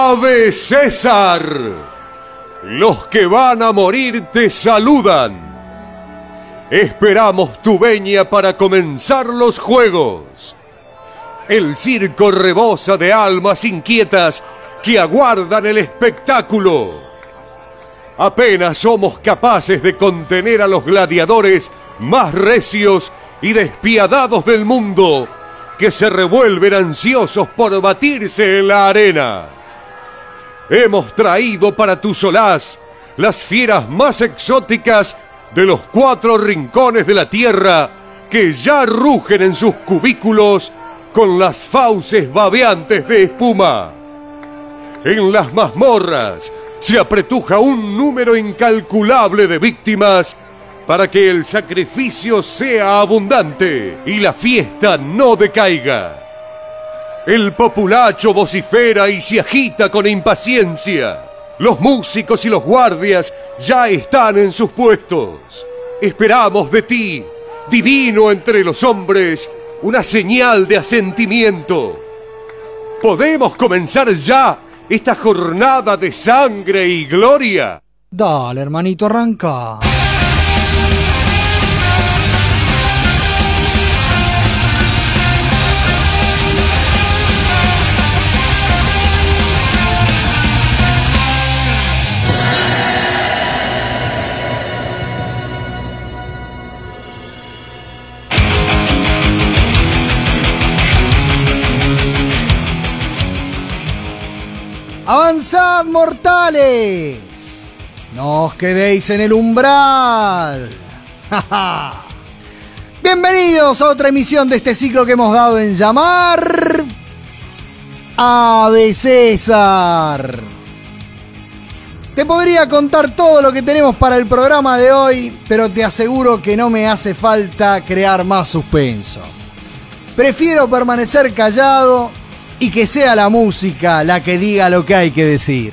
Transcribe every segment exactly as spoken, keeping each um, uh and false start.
Ave César. Los que van a morir te saludan. Esperamos tu venia para comenzar los juegos. El circo rebosa de almas inquietas que aguardan el espectáculo. Apenas somos capaces de contener a los gladiadores más recios y despiadados del mundo, que se revuelven ansiosos por batirse en la arena. Hemos traído para tu solaz las fieras más exóticas de los cuatro rincones de la tierra, que ya rugen en sus cubículos con las fauces babeantes de espuma. En las mazmorras se apretuja un número incalculable de víctimas para que el sacrificio sea abundante y la fiesta no decaiga. El populacho vocifera y se agita con impaciencia. Los músicos y los guardias ya están en sus puestos. Esperamos de ti, divino entre los hombres, una señal de asentimiento. ¿Podemos comenzar ya esta jornada de sangre y gloria? Dale, hermanito, arranca. ¡Avanzad, mortales! ¡No os quedéis en el umbral! ¡Ja, ja! Bienvenidos a otra emisión de este ciclo que hemos dado en llamar Ave César. Te podría contar todo lo que tenemos para el programa de hoy, pero te aseguro que no me hace falta crear más suspenso. Prefiero permanecer callado y que sea la música la que diga lo que hay que decir.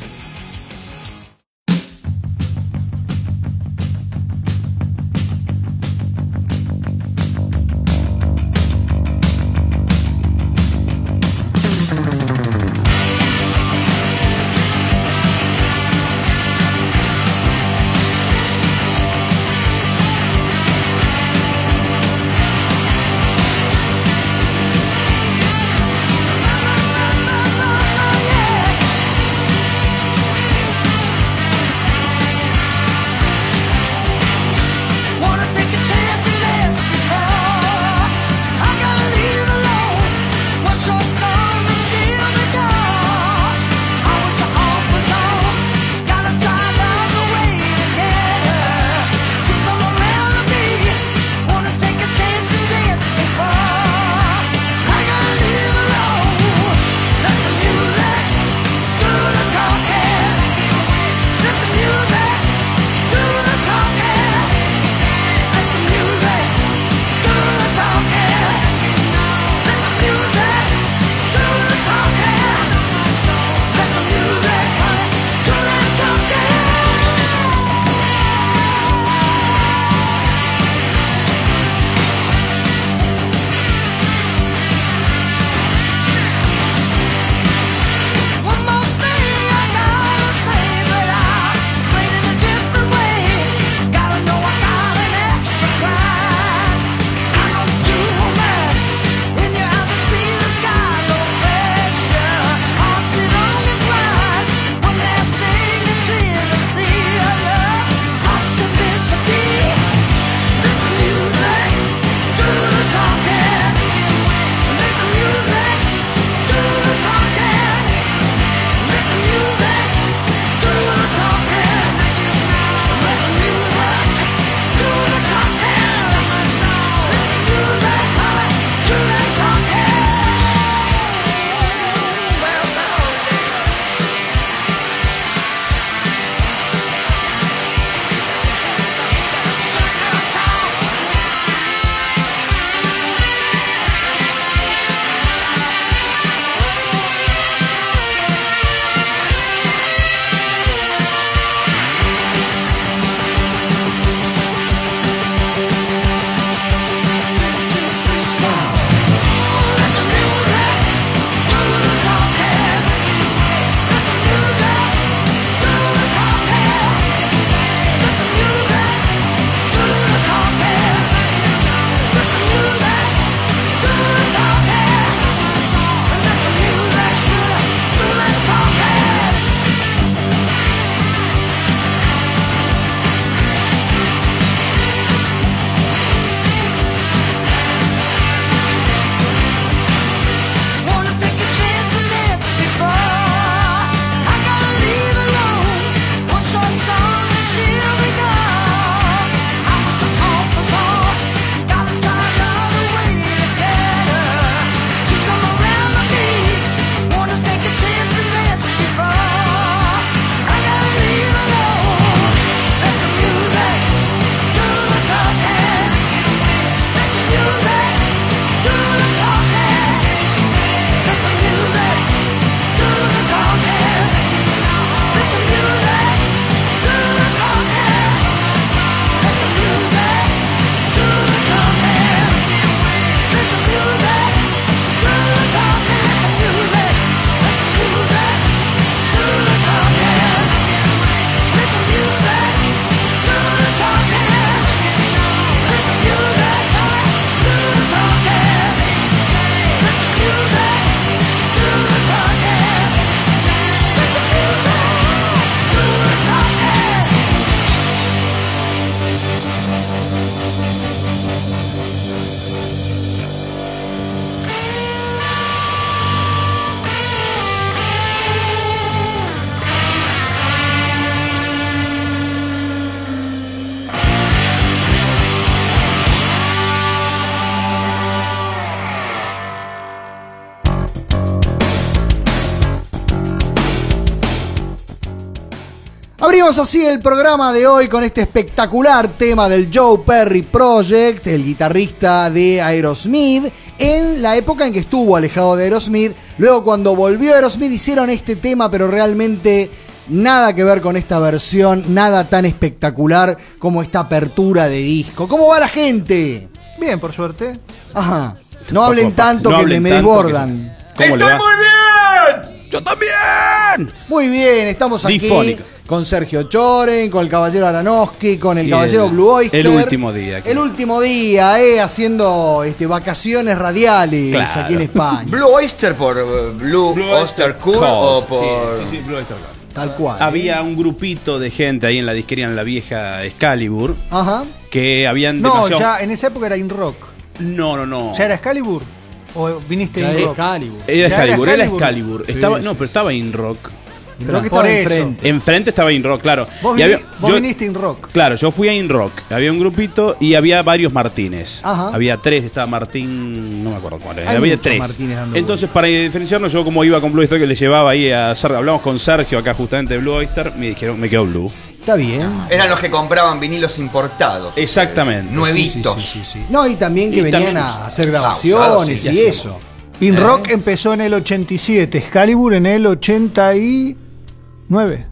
Abrimos así el programa de hoy con este espectacular tema del Joe Perry Project, el guitarrista de Aerosmith, en la época en que estuvo alejado de Aerosmith. Luego, cuando volvió Aerosmith, hicieron este tema, pero realmente nada que ver con esta versión, nada tan espectacular como esta apertura de disco. ¿Cómo va la gente? Bien, por suerte. Ajá. No hablen tanto no que hablen me tanto desbordan. que- ¿Cómo le va? muy bien! ¡Yo también! Muy bien, estamos aquí Difónica. con Sergio Choren, con el caballero Aranowski, con el Y caballero el- Blue Oyster. el último día aquí. El último día, eh, haciendo este, vacaciones radiales Claro. aquí en España. ¿Blue Oyster por uh, Blue, Oyster Cool Cold. o por...? Sí, sí, sí, Blue Oyster Cold. Tal cual. Había un grupito de gente ahí en la disquería, en la vieja Excalibur, Ajá. que habían No, demasiado... ya en esa época era In Rock. No, no, no. ¿Ya era Excalibur? ¿O viniste Ya In es Rock? Excalibur. Era ¿Ya era Excalibur, era Excalibur? Excalibur. Sí, Estaba, sí. No, pero estaba In Rock. Creo que Por estaba eso. enfrente. Enfrente estaba In Rock, claro. Vos, Y vini- había- vos yo- viniste In Rock. Claro, yo fui a In Rock. Había un grupito y había varios Martínez. Ajá. Había tres, estaba Martín, no me acuerdo cuál era. Hay Había muchos tres. Martínez dando Entonces, para diferenciarnos, yo como iba con Blue Oyster, que le llevaba ahí a Sergio, hablamos con Sergio acá justamente de Blue Oyster, me dijeron, me quedó Blue. Está bien. Eran los que compraban vinilos importados. Exactamente. Eh, nuevitos. Sí, sí, sí, sí. No, y también que Y venían también- a hacer Ah, grabaciones usados, y sí, eso. In ¿Eh? Rock empezó en el ochenta y siete, Excalibur en el ochenta y nueve.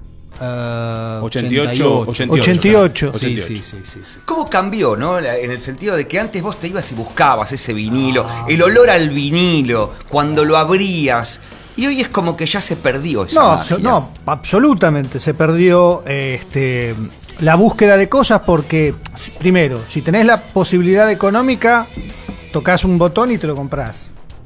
Eh, ochenta y ocho, ochenta y ocho. Sí, sí, sí, sí, sí. ¿Cómo cambió, no? La- En el sentido de que antes vos te ibas y buscabas ese vinilo, Ah. el olor al vinilo, cuando lo abrías. Y hoy es como que ya se perdió esa No, magia. abso- no, absolutamente. Se perdió eh, este, la búsqueda de cosas porque, si- primero, si tenés la posibilidad económica, tocas un botón y te lo comprás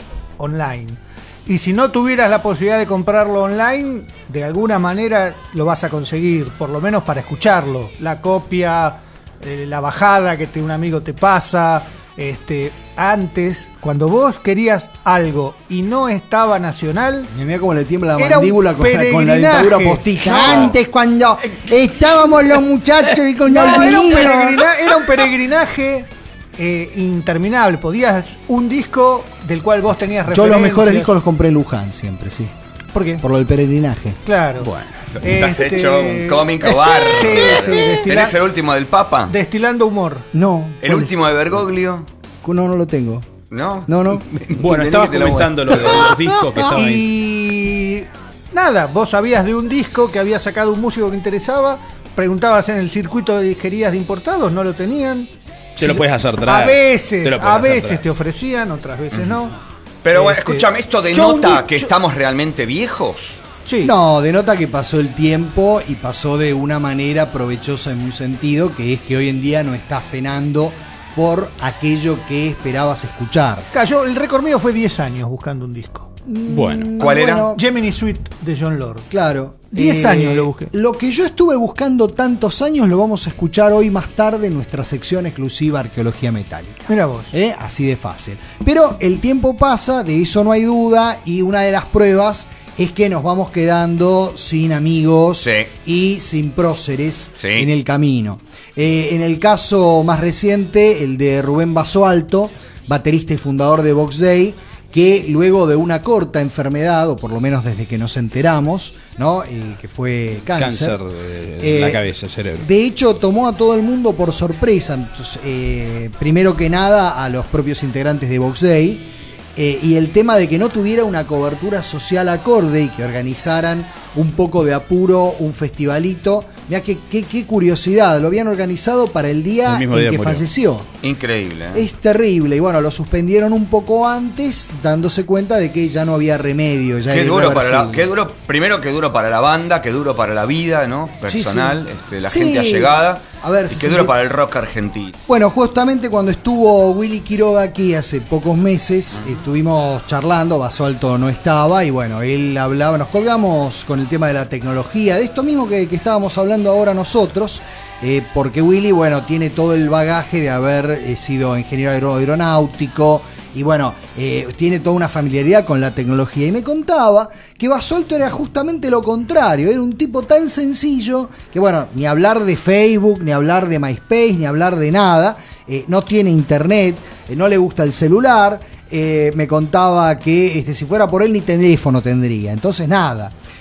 online. Y si no tuvieras la posibilidad de comprarlo online, de alguna manera lo vas a conseguir, por lo menos para escucharlo. La copia, eh, la bajada que te, un amigo te pasa. Este, antes, cuando vos querías algo y no estaba nacional, Y mira cómo le tiembla la Era un mandíbula con, la- con la peregrinaje. dentadura postiza. No. Antes, cuando estábamos los muchachos y con No, el era, un vinilo. peregrina- era un peregrinaje eh, interminable. Podías un disco del cual vos tenías Yo referencias. los mejores discos los compré en Luján siempre, sí. ¿Por qué? Por lo del peregrinaje. Claro. Bueno. Estás Este- hecho un cómico bar. Sí, sí, destila- ¿Tenés el último del Papa? Destilando humor. No. ¿El ¿cuál último de Bergoglio? es? No, no lo tengo. ¿No? No, no. Bueno, Vení estabas que te lo comentando lo de los discos que estaban ahí. Y nada, vos sabías de un disco que había sacado un músico que interesaba, preguntabas en el circuito de disquerías de importados, no lo tenían. Te lo puedes hacer A traer. veces, Te lo puedes a hacer veces traer. te ofrecían, otras veces no. Pero bueno, Este, escúchame, ¿esto yo un denota di- que yo- estamos realmente viejos? Sí. No, denota que pasó el tiempo y pasó de una manera provechosa en un sentido, que es que hoy en día no estás penando por aquello que esperabas escuchar. Claro, yo- el récord mío fue diez años buscando un disco. Bueno. ¿Cuál era? Bueno, Gemini Suite de John Lord. Claro. Diez años lo busqué. Lo que yo estuve buscando tantos años lo vamos a escuchar hoy más tarde en nuestra sección exclusiva Arqueología Metálica. Mira vos. ¿Eh? Así de fácil. Pero el tiempo pasa, de eso no hay duda, y una de las pruebas es que nos vamos quedando sin amigos Sí. y sin próceres Sí. en el camino. Eh, en el caso más reciente, el de Rubén Basualto, baterista y fundador de Box Day, que luego de una corta enfermedad, o por lo menos desde que nos enteramos, ¿no? Eh, que fue cáncer. Cáncer de Eh, la cabeza, cerebro. De hecho, tomó a todo el mundo por sorpresa. Entonces, eh, primero que nada, a los propios integrantes de Box Day. Eh, y el tema de que no tuviera una cobertura social acorde y que organizaran un poco de apuro un festivalito. Mirá qué, qué, qué curiosidad, lo habían organizado para el día El mismo en día que murió. falleció. Increíble. ¿eh? Es terrible, y bueno, lo suspendieron un poco antes, dándose cuenta de que ya no había remedio. Ya Qué era duro para la, irreversible. qué duro, primero que duro para la banda, que duro para la vida, ¿no? Sí, Personal, sí. Este, la Sí. gente allegada. A ver, y si qué se duro me- para el rock argentino. Bueno, justamente cuando estuvo Willy Quiroga aquí hace pocos meses, estuvimos charlando, Basualto no estaba, y bueno, él hablaba, nos colgamos con el tema de la tecnología, de esto mismo que, que estábamos hablando ahora nosotros, eh, porque Willy, bueno, tiene todo el bagaje de haber eh, sido ingeniero aero- aeronáutico, y bueno, eh, tiene toda una familiaridad con la tecnología. Y me contaba que Basualto era justamente lo contrario, era un tipo tan sencillo que, bueno, ni hablar de Facebook, ni hablar de MySpace, ni hablar de nada, eh, no tiene internet, eh, no le gusta el celular, eh, me contaba que este, si fuera por él ni teléfono tendría, entonces nada.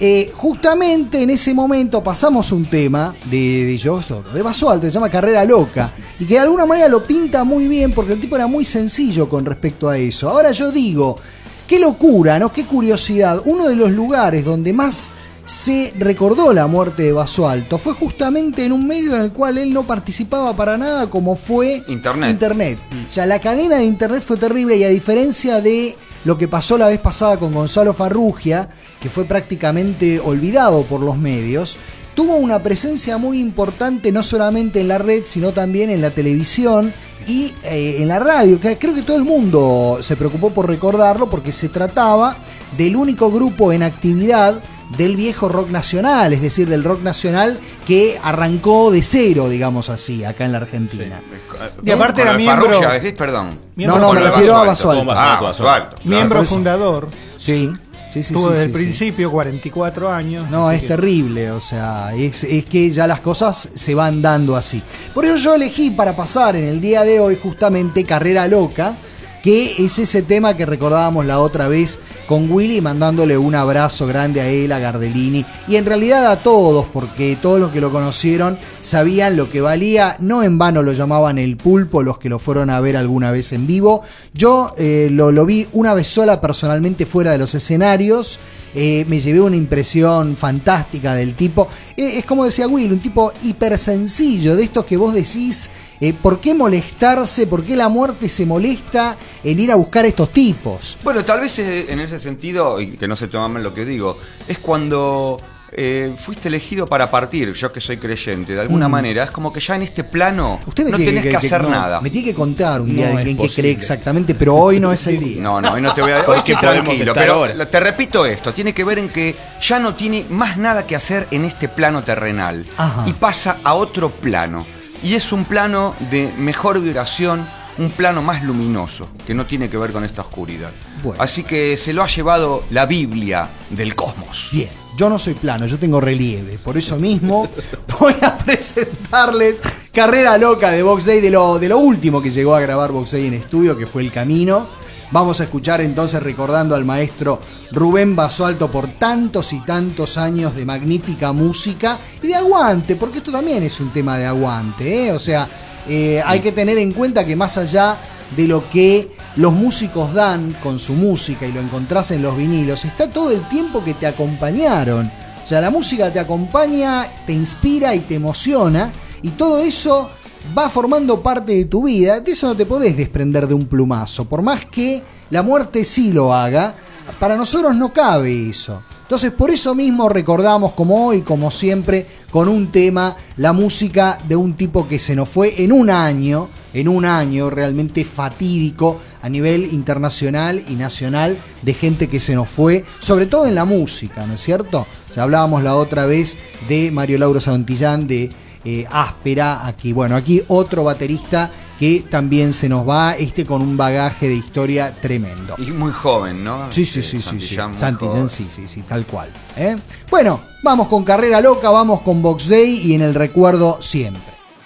eh, justamente en ese momento pasamos un tema de, de Yo Solo, de Basualto, se llama Carrera Loca, y que de alguna manera lo pinta muy bien porque el tipo era muy sencillo con respecto a eso. Ahora yo digo, qué locura, ¿no? Qué curiosidad. Uno de los lugares donde más se recordó la muerte de Basualto fue justamente en un medio en el cual él no participaba para nada, como fue Internet. Internet. O sea, la cadena de Internet fue terrible, y a diferencia de lo que pasó la vez pasada con Gonzalo Farrugia, que fue prácticamente olvidado por los medios, tuvo una presencia muy importante no solamente en la red, sino también en la televisión y eh, en la radio, que creo que todo el mundo se preocupó por recordarlo, porque se trataba del único grupo en actividad del viejo rock nacional, es decir, del rock nacional que arrancó de cero, digamos así, acá en la Argentina. Y aparte era miembro... Farrugia, decís, perdón. No, no, me refiero a Basualto. Ah, Basualto. Miembro Por eso. fundador. Sí, sí, sí. Tuvo sí, desde sí, el sí. principio cuarenta y cuatro años. No, así es que- terrible, o sea, es, es que ya las cosas se van dando así. Por eso yo elegí para pasar en el día de hoy justamente Carrera Loca, que es ese tema que recordábamos la otra vez con Willy, mandándole un abrazo grande a él, a Gardellini, y en realidad a todos, porque todos los que lo conocieron sabían lo que valía. No en vano lo llamaban el Pulpo, los que lo fueron a ver alguna vez en vivo. Yo eh, lo, lo vi una vez sola personalmente fuera de los escenarios. Eh, me llevé una impresión fantástica del tipo. Eh, es como decía Will, un tipo hiper sencillo, de estos que vos decís, eh, ¿por qué molestarse? ¿Por qué la muerte se molesta en ir a buscar estos tipos? Bueno, tal vez eh, en ese sentido, y que no se toma mal lo que digo, es cuando eh, fuiste elegido para partir, yo que soy creyente, de alguna Mm. manera, es como que ya en este plano Usted me no tiene tenés que, hacer no, nada. Me tiene que contar un día No de es en qué posible. cree exactamente, pero hoy no es el día. No, no, hoy no te voy a hoy Porque estoy podemos tranquilo, estar pero ahora. te repito esto, tiene que ver en que ya no tiene más nada que hacer en este plano terrenal. Ajá. Y pasa a otro plano. Y es un plano de mejor vibración, un plano más luminoso, que no tiene que ver con esta oscuridad. Bueno. Así que se lo ha llevado la Biblia del cosmos. Bien, yo no soy plano, yo tengo relieve. Por eso mismo voy a presentarles Carrera Loca de Box Day, de lo, de lo último que llegó a grabar Box Day en estudio, que fue El Camino. Vamos a escuchar entonces recordando al maestro Rubén Basualto por tantos y tantos años de magnífica música y de aguante, porque esto también es un tema de aguante, ¿eh? O sea, eh, hay que tener en cuenta que más allá de lo que los músicos dan con su música y lo encontrás en los vinilos, está todo el tiempo que te acompañaron. O sea, la música te acompaña, te inspira y te emociona, y todo eso va formando parte de tu vida. De eso no te podés desprender de un plumazo, por más que la muerte sí lo haga. Para nosotros no cabe eso. Entonces, por eso mismo recordamos, como hoy, como siempre, con un tema, la música de un tipo que se nos fue en un año, en un año realmente fatídico a nivel internacional y nacional, de gente que se nos fue, sobre todo en la música, ¿no es cierto? Ya hablábamos la otra vez de Mario Lauro Santillán, de eh, Áspera, aquí, bueno, aquí otro baterista que también se nos va, este con un bagaje de historia tremendo. Y muy joven, ¿no? Sí, sí, Este, sí, sí, sí. Santillán, muy Santillán, joven. sí, sí, sí, tal cual. ¿eh? Bueno, vamos con Carrera Loca, vamos con Box Day y en el recuerdo siempre.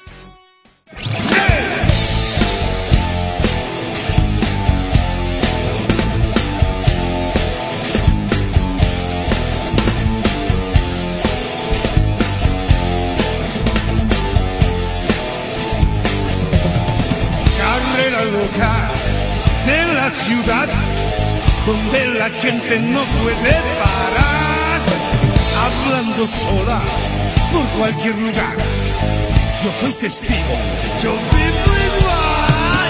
Carrera loca de la ciudad donde la gente no puede parar, hablando sola por cualquier lugar. Yo soy testigo, yo vivo igual.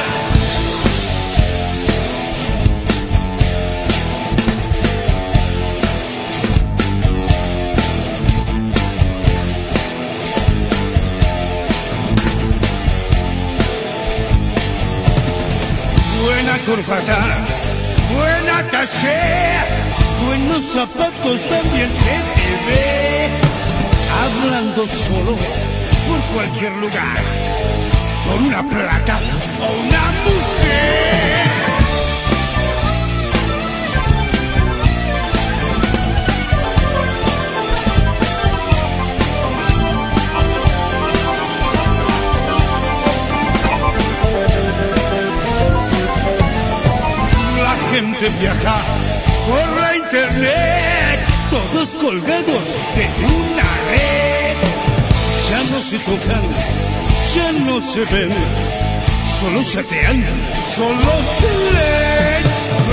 Buena corbata, buena caché, buenos zapatos también se te ve. Hablando solo por cualquier lugar, por una plata o una mujer. La gente viaja por la internet, todo todos colgados de una red. Ya no se tocan, ya no se ven, solo chatean, solo se leen.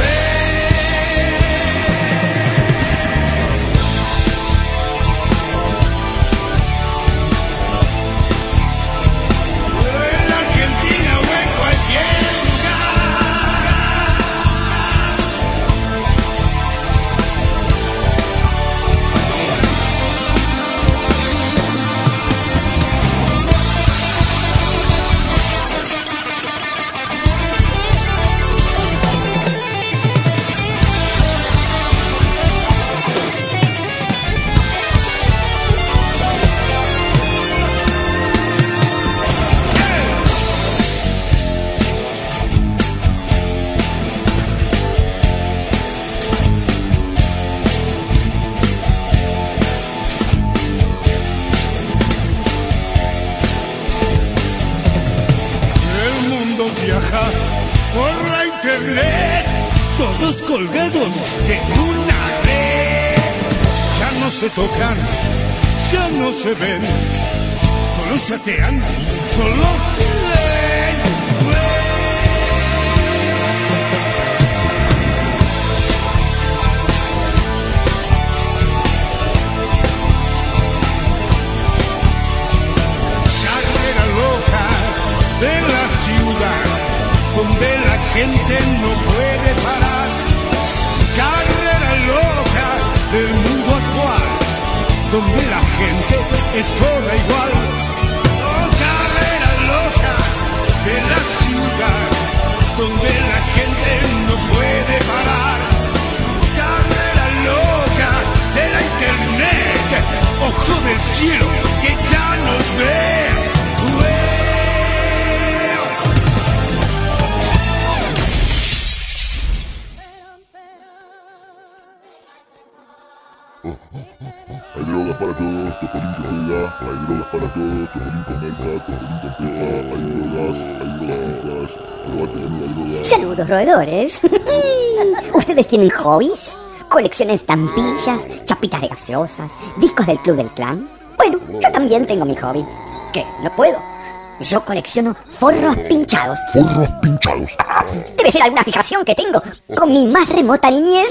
Por la internet, todos colgados de una red. Ya no se tocan, ya no se ven, solo chatean, solo se leen. Carrera loca de la ciudad, donde la gente no puede parar. Carrera loca del mundo actual, donde la gente es toda igual. Oh, carrera loca de la ciudad, donde la gente no puede parar. Carrera loca de la internet, ojo del cielo que ya nos ve. Hay drogas para todos, Topolin que juega. Hay drogas para todos, Topolin con Melba, Topolin con Pepa. Hay drogas, hay drogas, robate la nueva droga. Saludos, roedores. ¿Ustedes tienen hobbies? ¿Coleccionan estampillas, chapitas de gaseosas, discos del Club del Clan? Bueno, yo también tengo mi hobby. ¿Qué? ¿No puedo? Yo colecciono forros pinchados. Forros pinchados. Debe ser alguna fijación que tengo con mi más remota niñez.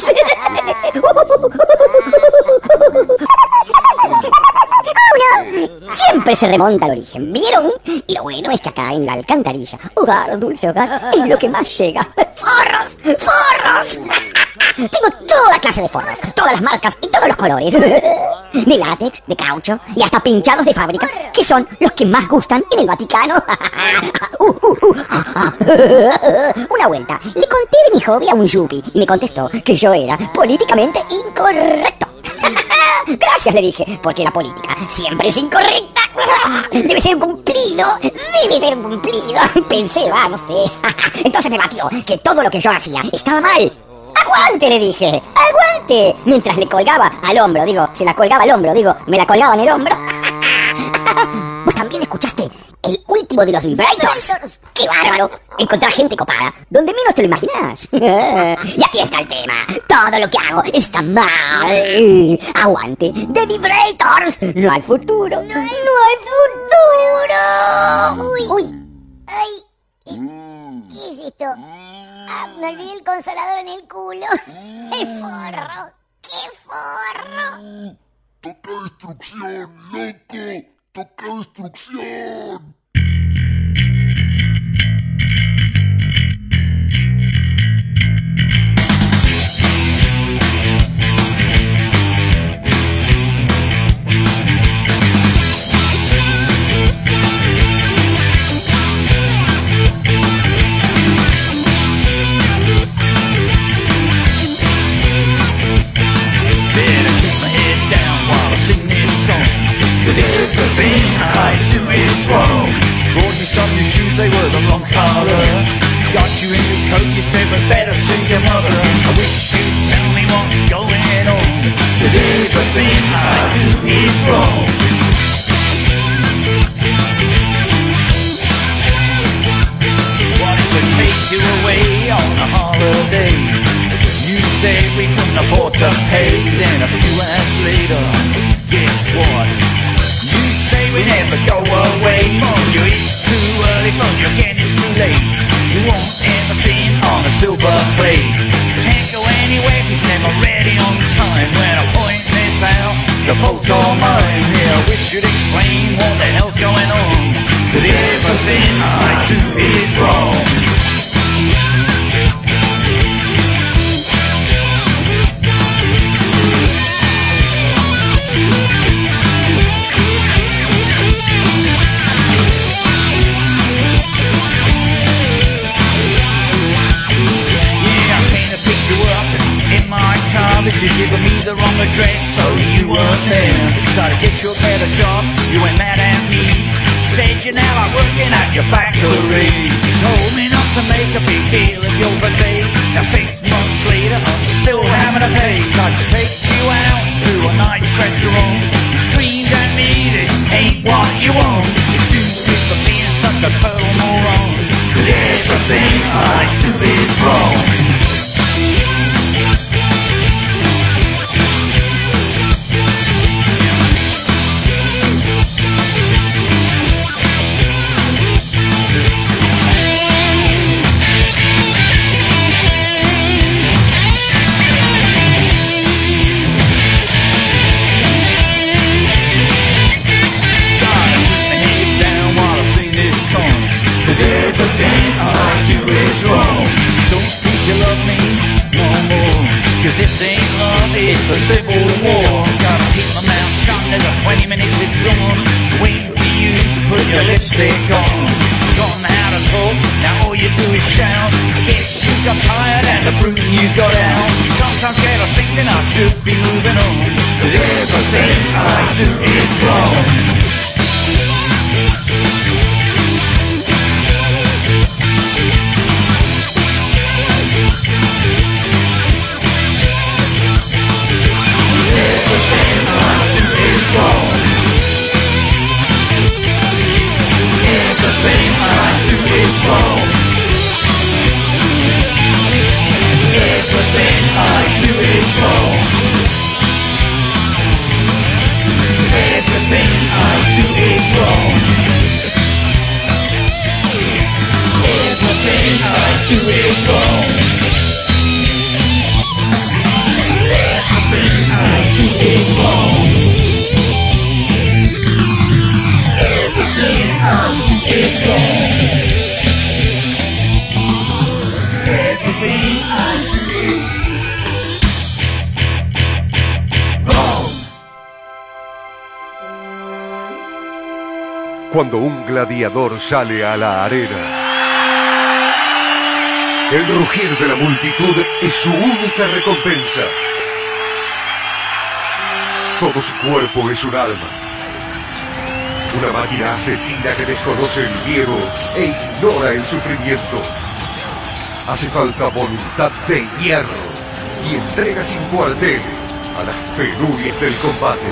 Uno siempre se remonta al origen, ¿vieron? Y lo bueno es que acá en la alcantarilla, hogar, dulce hogar, es lo que más llega. ¡Forros! ¡Forros! Tengo toda clase de forros, todas las marcas y todos los colores. De látex, de caucho y hasta pinchados de fábrica, que son los que más gustan en el Vaticano. uh, uh, uh. Una vuelta, le conté de mi hobby a un yuppie y me contestó que yo era políticamente incorrecto. Gracias, le dije, porque la política siempre es incorrecta. Debe ser un cumplido, debe ser un cumplido. Pensé, va, no sé. Entonces me batió que todo lo que yo hacía estaba mal. ¡Aguante!, le dije, ¡aguante! Mientras le colgaba al hombro, digo, se la colgaba al hombro, digo, me la colgaba en el hombro. ¿Vos también escuchaste el último de los vibrators? ¡Qué bárbaro! Encontrar gente copada, donde menos te lo imaginás. Y aquí está el tema, todo lo que hago está mal. ¡Aguante! ¡De vibrators! ¡No hay futuro! ¡No hay, no hay futuro! ¡Uy! ¡Uy! ¡Ay! ¿Qué es esto? Ah, me olvidé el consolador en el culo. ¡Qué forro! ¡Qué forro! Toca destrucción, loco. Toca destrucción. Everything I do is wrong. Bought you some new shoes, they were the wrong colour. Got you a new coat, you said but better see your mother. I wish you'd tell me what's going on, 'cause everything I do is wrong. Wanted to take you away on a holiday. You said away from the porter pay. Then a few hours later, guess what? You say we never go away. From you it's too early, from you again it's too late. You want everything on a silver plate. Can't go anywhere, cause never ready on time. When I point this out, the boat's all mine. Yeah, I wish you'd explain what the hell's going on. Cause everything I do is wrong. But you gave me the wrong address, so you weren't there. Tried to get you a better job, you went mad at me. Said you're now out working at your factory. You told me not to make a big deal of your birthday. Now six months later, I'm still having to pay. Tried to take you out to a nice restaurant. You screamed at me, this ain't what you want. Excuse me for being such a total moron. Cause everything I do is wrong. Everything I do is wrong. Don't think you love me no more. Cause this ain't love, it's a civil war. Gotta keep my mouth shut until twenty minutes is gone. Waiting for you to put your lipstick on. Forgotten how to talk, now all you do is shout. Guess you got tired and the broom you got out. Sometimes get a thinking I should be moving on. Cause everything I do is wrong. Everything I do is wrong. Everything I do is wrong. Everything I do is wrong. Everything I do is wrong. Everything I do is wrong. Everything I do is wrong. Everything I do is wrong. Cuando un gladiador sale a la arena, el rugir de la multitud es su única recompensa. Todo su cuerpo es un alma. Una máquina asesina que desconoce el miedo e ignora el sufrimiento. Hace falta voluntad de hierro y entrega sin cuartel a las penurias del combate.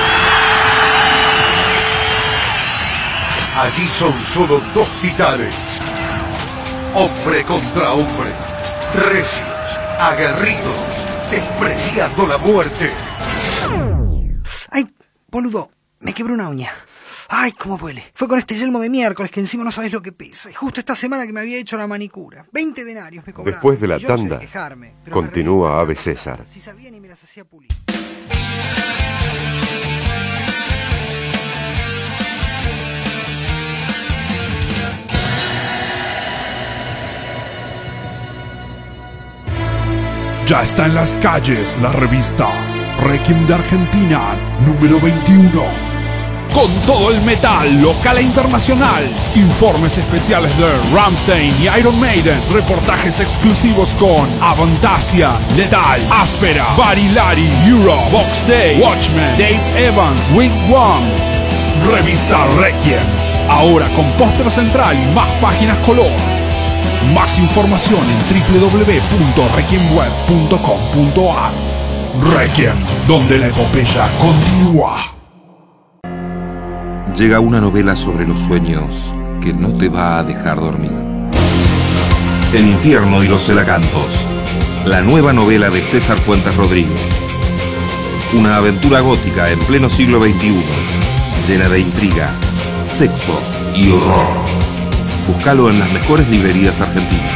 Allí son solo dos titanes. Hombre contra hombre. Recios, aguerridos, despreciando la muerte. ¡Ay, boludo! Me quebré una uña. ¡Ay, cómo duele! Fue con este yelmo de miércoles que encima no sabes lo que pesa. Y justo esta semana que me había hecho la manicura. veinte denarios me cobraron. Después de la Yo no sé tanda, de quejarme, pero continúa me Ave César. Si sabían y me las hacía pulir. Ya está en las calles la revista Requiem de Argentina, número veintiuno. Con todo el metal local e internacional. Informes especiales de Rammstein y Iron Maiden. Reportajes exclusivos con Avantasia, Lethal, Áspera, Barilari, Euro, Box Day, Watchmen, Dave Evans, Wing One. Revista Requiem. Ahora con póster central y más páginas color. Más información en doble u doble u doble u punto requiemweb punto com punto a r. Requiem, donde la epopeya continúa. Llega una novela sobre los sueños que no te va a dejar dormir. El infierno y los celacantos. la nueva novela de César Fuentes Rodríguez. Una aventura gótica en pleno siglo veintiuno, llena de intriga, sexo y horror. Búscalo en las mejores librerías argentinas.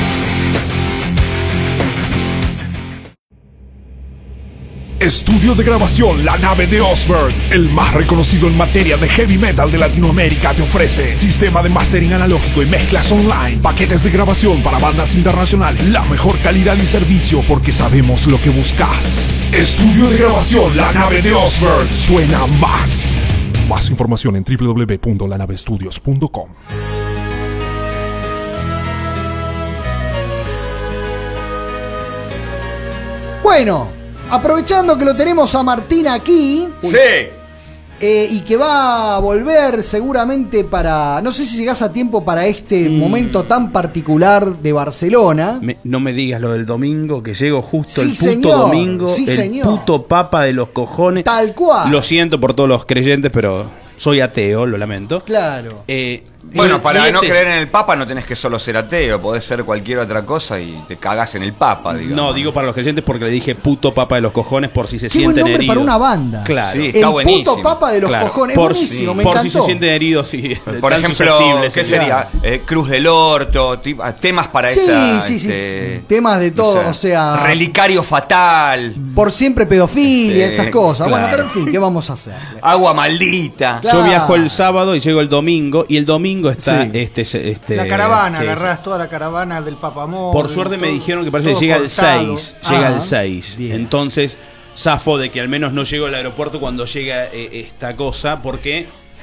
Estudio de grabación La Nave de Osberg, el más reconocido en materia de heavy metal de Latinoamérica, te ofrece sistema de mastering analógico y mezclas online, paquetes de grabación para bandas internacionales, la mejor calidad y servicio porque sabemos lo que buscas. Estudio de grabación La Nave de Osberg, suena más. Más información en doble u doble u doble u punto la nave estudios punto com. Bueno, aprovechando que lo tenemos a Martín aquí. Sí. Eh, y que va a volver seguramente para... No sé si llegás a tiempo para este mm. momento tan particular de Barcelona. Me, no me digas lo del domingo, que llego justo sí, el puto señor, domingo. sí, el señor. puto papa de los cojones. Tal cual. Lo siento por todos los creyentes, pero soy ateo, lo lamento. Claro. Eh, Bueno, para siete... no creer en el Papa no tenés que solo ser ateo, podés ser cualquier otra cosa y te cagás en el Papa, digamos. No, digo para los creyentes porque le dije puto Papa de los cojones por si se Qué sienten buen nombre heridos. para una banda. Claro. Sí, está el buenísimo. puto Papa de los Claro. cojones. Por, Es buenísimo, sí, me por encantó. si se sienten heridos y Por tan ejemplo, susceptibles, ¿qué sí. sería? Eh, Cruz del Orto, tipo, temas para Sí, esa... sí, sí. este, Temas de todo, no sé, o sea... Relicario fatal. Por siempre pedofilia, Sí, esas cosas. claro. Bueno, pero en fin, ¿qué vamos a hacer? Agua maldita. Claro. Yo viajo el sábado y llego el domingo y el domingo está Sí. este, este La caravana, sí, agarrás toda la caravana del Papamor. Por suerte me dijeron que parece que todo llega el cortado. seis. Llega Ah, el seis. bien. Entonces, zafo de que al menos no llego al aeropuerto cuando llega eh, esta cosa, porque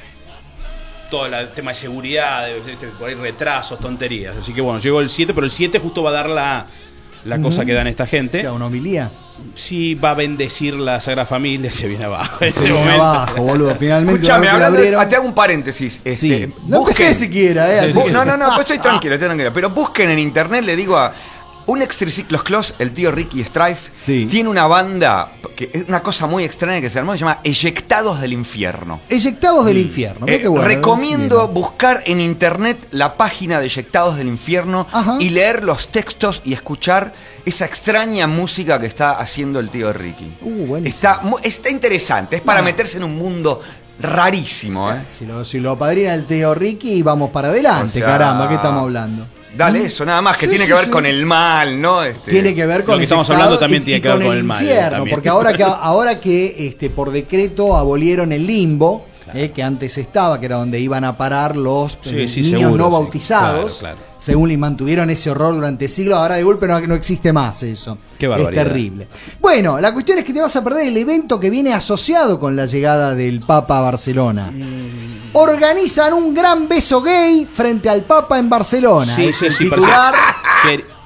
todo el tema de seguridad, de- de- por ahí retrasos, tonterías. Así que bueno, llego el siete, pero el siete justo va a dar la, la cosa Ujú. que dan esta gente. ¿Qué, una homilía? Sí, va a bendecir la Sagrada Familia, se viene abajo en Se ese viene momento. abajo, boludo. Finalmente. Escúchame, una vez que la hablando de- abrieron- te hago un paréntesis. Este, Sí. No busquen- empecé siquiera, eh. así Bu- que- No, no, no, pues estoy tranquilo, estoy tranquilo. Pero busquen en internet, le digo a un ex Triciclos Close, el tío Ricky Strife, Sí. tiene una banda que es una cosa muy extraña que se armó, se llama Eyectados del Infierno. Eyectados del infierno. Mirá Eh, qué bueno, recomiendo sí. buscar en internet la página de Eyectados del Infierno Ajá. y leer los textos y escuchar esa extraña música que está haciendo el tío Ricky. Uh, buenísimo. Está, mu- está interesante, es para Ah. meterse en un mundo rarísimo. ¿eh? Eh, Si lo, si lo apadrina el tío Ricky, vamos para adelante, O sea, caramba, ¿qué estamos hablando? Dale eso, nada más, que Sí, tiene sí, que ver sí. con el mal, ¿no? Este, Tiene que ver con Lo que el estamos estado hablando también y- tiene y que ver con con el el mal, infierno, también. porque ahora que ahora que este por decreto abolieron el limbo, eh, que antes estaba, que era donde iban a parar los Sí, eh, sí, niños seguro, no sí. bautizados, Claro, claro. según y mantuvieron ese horror durante siglos, ahora de golpe no, no existe más eso. Qué es barbaridad. terrible. Bueno, la cuestión es que te vas a perder el evento que viene asociado con la llegada del Papa a Barcelona. Mm. Organizan un gran beso gay frente al Papa en Barcelona. Sí, es sí, el sí, titular. Que-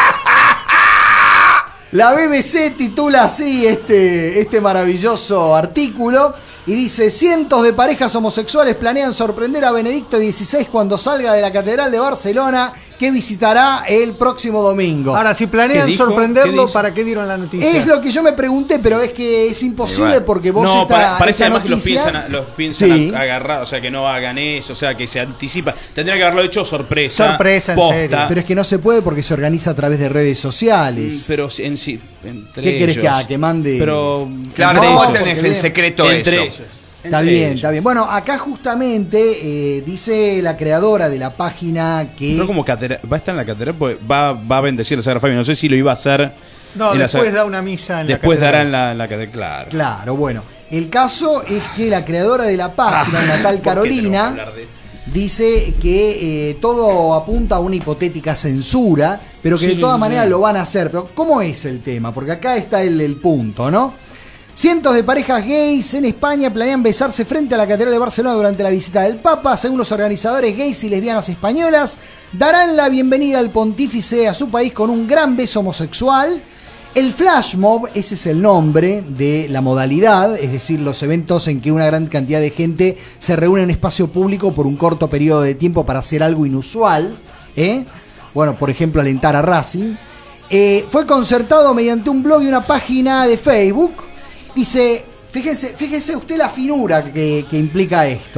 La B B C titula así este, este maravilloso artículo y dice: cientos de parejas homosexuales planean sorprender a Benedicto dieciséis cuando salga de la Catedral de Barcelona, que visitará el próximo domingo. Ahora, si planean ¿Qué dijo? ¿Qué sorprenderlo, dice? ¿para qué dieron la noticia? Es lo que yo me pregunté, pero es que es imposible Igual. porque vos no, esta, para- parece esta además que los noticia- piensan, a- los piensan Sí. a- agarrar, o sea, que no hagan eso, o sea, que se anticipa. Tendría que haberlo hecho sorpresa. Sorpresa, en posta. serio. Pero es que no se puede porque se organiza a través de redes Mm, sociales. Pero en sí, entre ¿Qué querés ellos. que haga? Que mande- Pero Claro, No, vos porque tenés bien. el secreto entre eso. ellos. Está entre bien, ellos. está bien. Bueno, acá justamente eh, dice la creadora de la página que... No como catedral, va a estar en la catedral, pues va, va a bendecir la Sagrada Familia. No sé si lo iba a hacer. No, en la después Sagra- da una misa en Después la dará catedral. en la, en la catedral, claro. Claro, bueno. El caso es que la creadora de la página, Ah, la tal ¿por qué tenemos que Carolina, hablar de- dice que eh, todo apunta a una hipotética censura, pero que Sí, de todas sí, maneras sí. lo van a hacer. Pero ¿cómo es el tema? Porque acá está el, el punto, ¿no? Cientos de parejas gays en España planean besarse frente a la Catedral de Barcelona durante la visita del Papa. Según los organizadores, gays y lesbianas españolas darán la bienvenida al pontífice a su país con un gran beso homosexual. El flash mob, ese es el nombre de la modalidad, es decir, los eventos en que una gran cantidad de gente se reúne en un espacio público por un corto periodo de tiempo para hacer algo inusual, ¿eh? Bueno, por ejemplo, alentar a Racing. Eh, fue concertado mediante un blog y una página de Facebook. Dice, fíjense, fíjense usted la finura que, que implica esto.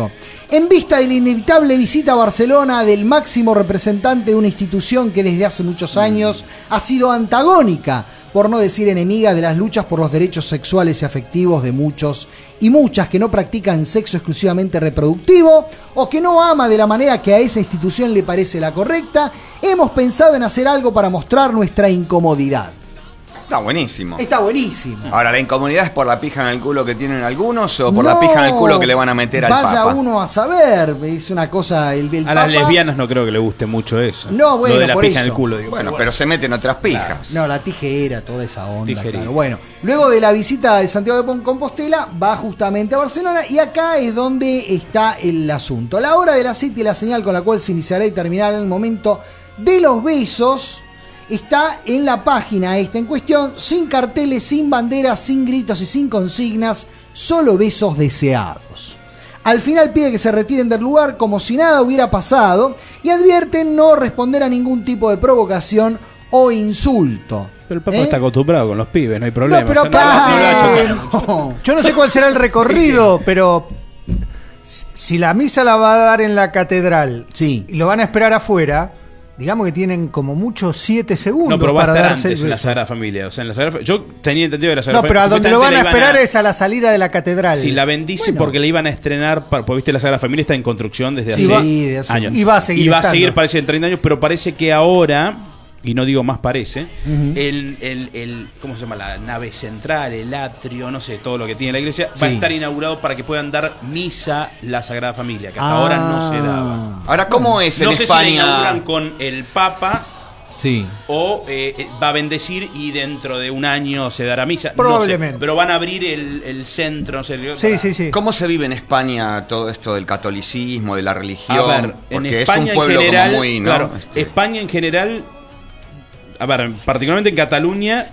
En vista de la inevitable visita a Barcelona del máximo representante de una institución que desde hace muchos años ha sido antagónica, por no decir enemiga, de las luchas por los derechos sexuales y afectivos de muchos y muchas que no practican sexo exclusivamente reproductivo o que no ama de la manera que a esa institución le parece la correcta, hemos pensado en hacer algo para mostrar nuestra incomodidad. Está buenísimo. Está buenísimo. Ahora, ¿la incomodidad es por la pija en el culo que tienen algunos o por No, la pija en el culo que le van a meter al vaya Papa? uno a saber, es una cosa... El, el A Papa, las lesbianas no creo que le guste mucho eso. No, bueno, Lo de la por pija en eso. el culo, digo. Bueno, pero se meten otras pijas. No, la tijera, toda esa onda. Tijerita. Claro. Bueno, luego de la visita de Santiago de Compostela, va justamente a Barcelona y acá es donde está el asunto. La hora de la cita y la señal con la cual se iniciará y terminará el momento de los besos está en la página esta en cuestión, sin carteles, sin banderas, sin gritos y sin consignas, solo besos deseados. Al final pide que se retiren del lugar como si nada hubiera pasado y advierten no responder a ningún tipo de provocación o insulto. Pero el Papa ¿Eh? está acostumbrado con los pibes, no hay problema. No, pero O sea, no- claro. no- no- Yo no sé cuál será el recorrido, pero si la misa la va a dar en la catedral Sí. y lo van a esperar afuera, digamos que tienen como mucho siete segundos No, pero va a para estar darse el antes en la beso. Sagrada Familia. O sea, en la Sagrada Fa- Yo tenía entendido que la No, Sagrada pero a Familia- donde lo van a supuestamente esperar la iban es a la salida de la catedral. Sí, la bendice Bueno. porque le iban a estrenar, pa- porque viste la Sagrada Familia está en construcción desde Sí, hace va- Sí, de hace- años. y va a seguir Y va a estando. seguir, parece, en treinta años, pero parece que ahora, y no digo más parece, Ujú. el, el, el, ¿cómo se llama? La nave central, el atrio, no sé, todo lo que tiene la iglesia, va a Sí. estar inaugurado para que puedan dar misa la Sagrada Familia, que hasta Ah. ahora no se daba. Ahora, ¿cómo es en No sé si la España? inauguran con el Papa Sí. o eh, eh, va a bendecir y dentro de un año se dará misa. No sé, Probablemente. pero van a abrir el, el centro, no sé. Sí, para- sí, sí. ¿Cómo se vive en España todo esto del catolicismo, de la religión? A ver, en Porque España es un pueblo en general, como muy, ¿no? claro, Este, España en general, a ver, particularmente en Cataluña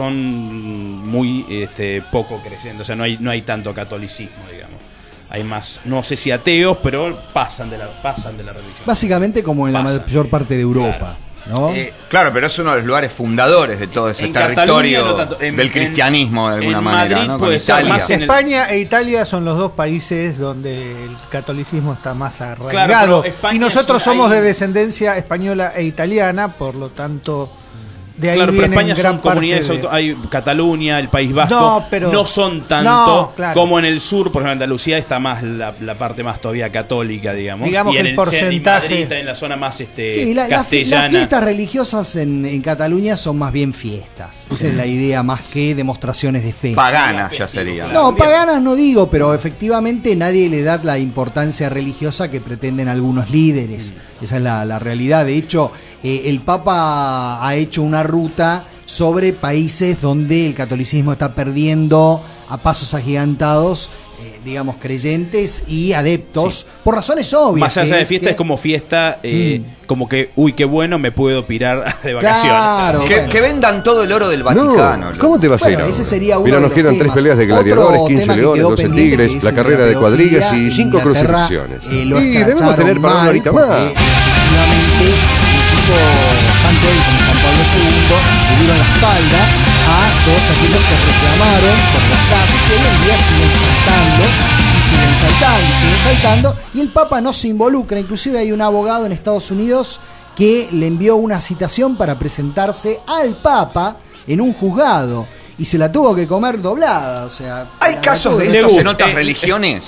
son muy este, poco creyentes, o sea, no hay no hay tanto catolicismo, digamos. Hay más, no sé si ateos, pero pasan de la pasan de la religión. Básicamente como en la Pasa. mayor parte de Europa, ¿no? Eh, Claro, pero es uno de los lugares fundadores de todo ese En territorio Cataluña no tanto, en- del en- cristianismo de alguna en manera, Madrid ¿no? puede Con ser Italia. más en el- España e Italia son los dos países donde el catolicismo está más arraigado. Claro, pero España y nosotros es un- somos hay- de descendencia española e italiana, por lo tanto, de ahí Claro, pero vienen España gran son comunidades parte de- auto- hay Cataluña, el País Vasco, No, pero- no son tanto No, claro. como en el sur, por ejemplo, Andalucía está más la, la parte más todavía católica, digamos. Digamos y que en el el porcentaje- Madrid está en la zona más este Sí, la- la fi- castellana. las fiestas religiosas en, en Cataluña son más bien fiestas. Esa es la idea, más que demostraciones de fe. Paganas ya sería. No, paganas no digo, pero efectivamente nadie le da la importancia religiosa que pretenden algunos líderes. Esa es la, la realidad. De hecho, eh, el Papa ha hecho una ruta sobre países donde el catolicismo está perdiendo a pasos agigantados, eh, digamos, creyentes y adeptos, por razones obvias. Más allá que de es fiesta que- es como fiesta, eh, Mm. como que, uy, qué bueno, me puedo pirar de vacaciones. Claro. Que, bueno. que vendan todo el oro del Vaticano. No, ¿cómo te vas a ir Bueno, ahora? ese sería uno Mira, de nos los quedan temas. tres peleas de Otro gladiadores, tema quince que leones, quedó doce pendiente, tigres, que es la el carrera de pedofilia. cuadrigas y En cinco Inglaterra, crucifixiones. eh, lo Y debemos escracharon tener para una mal horita porque, más. efectivamente, un tipo tanto él como Juan Pablo segundo le dieron la espalda a todos aquellos que reclamaron por los casos y hoy en día siguen saltando y siguen saltando y siguen saltando y el Papa no se involucra. Inclusive hay un abogado en Estados Unidos que le envió una citación para presentarse al Papa en un juzgado y se la tuvo que comer doblada, o sea... ¿Hay la casos tuvo de que- esos gusta, en otras eh, religiones?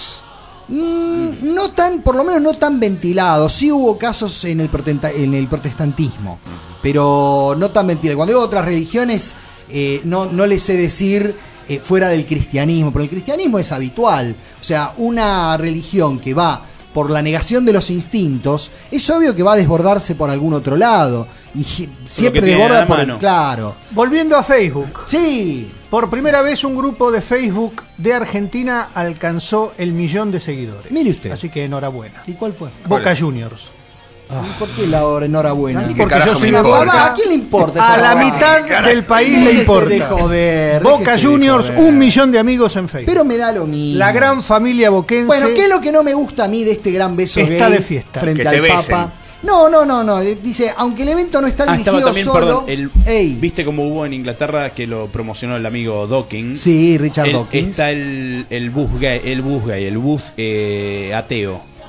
Mm, no tan, por lo menos no tan ventilados. Sí hubo casos en el, protenta- en el protestantismo, pero no tan ventilados. Cuando digo otras religiones, eh, no, no les sé decir eh, fuera del cristianismo, pero el cristianismo es habitual. O sea, una religión que va por la negación de los instintos, es obvio que va a desbordarse por algún otro lado. Y je- siempre tiene a desborda la por el... mano. Claro. Volviendo a Facebook. Sí. Por primera vez un grupo de Facebook de Argentina alcanzó el millón de seguidores. Mire usted. Así que enhorabuena. ¿Y cuál fue? Boca Juniors. ¿Y por qué la hora enhorabuena? A mí ¿Qué porque carajo yo soy me de importa? Boca. ¿A quién le importa A esa la babada? mitad del país le Déjese importa. de joder, Boca déjese de Juniors, joder. un millón de amigos en Facebook. Pero me da lo mismo. La gran familia boquense Bueno, ¿qué es lo que no me gusta a mí de este gran beso está gay de fiesta. frente Que al te besen. Papa? No, no, no, no. Dice, aunque el evento no está Ah, estaba dirigido también, solo... perdón, el, Ey. ¿viste cómo hubo en Inglaterra que lo promocionó el amigo Dawkins? Sí, Richard El- Dawkins. Está el, el bus gay, el bus gay, el bus eh, ateo.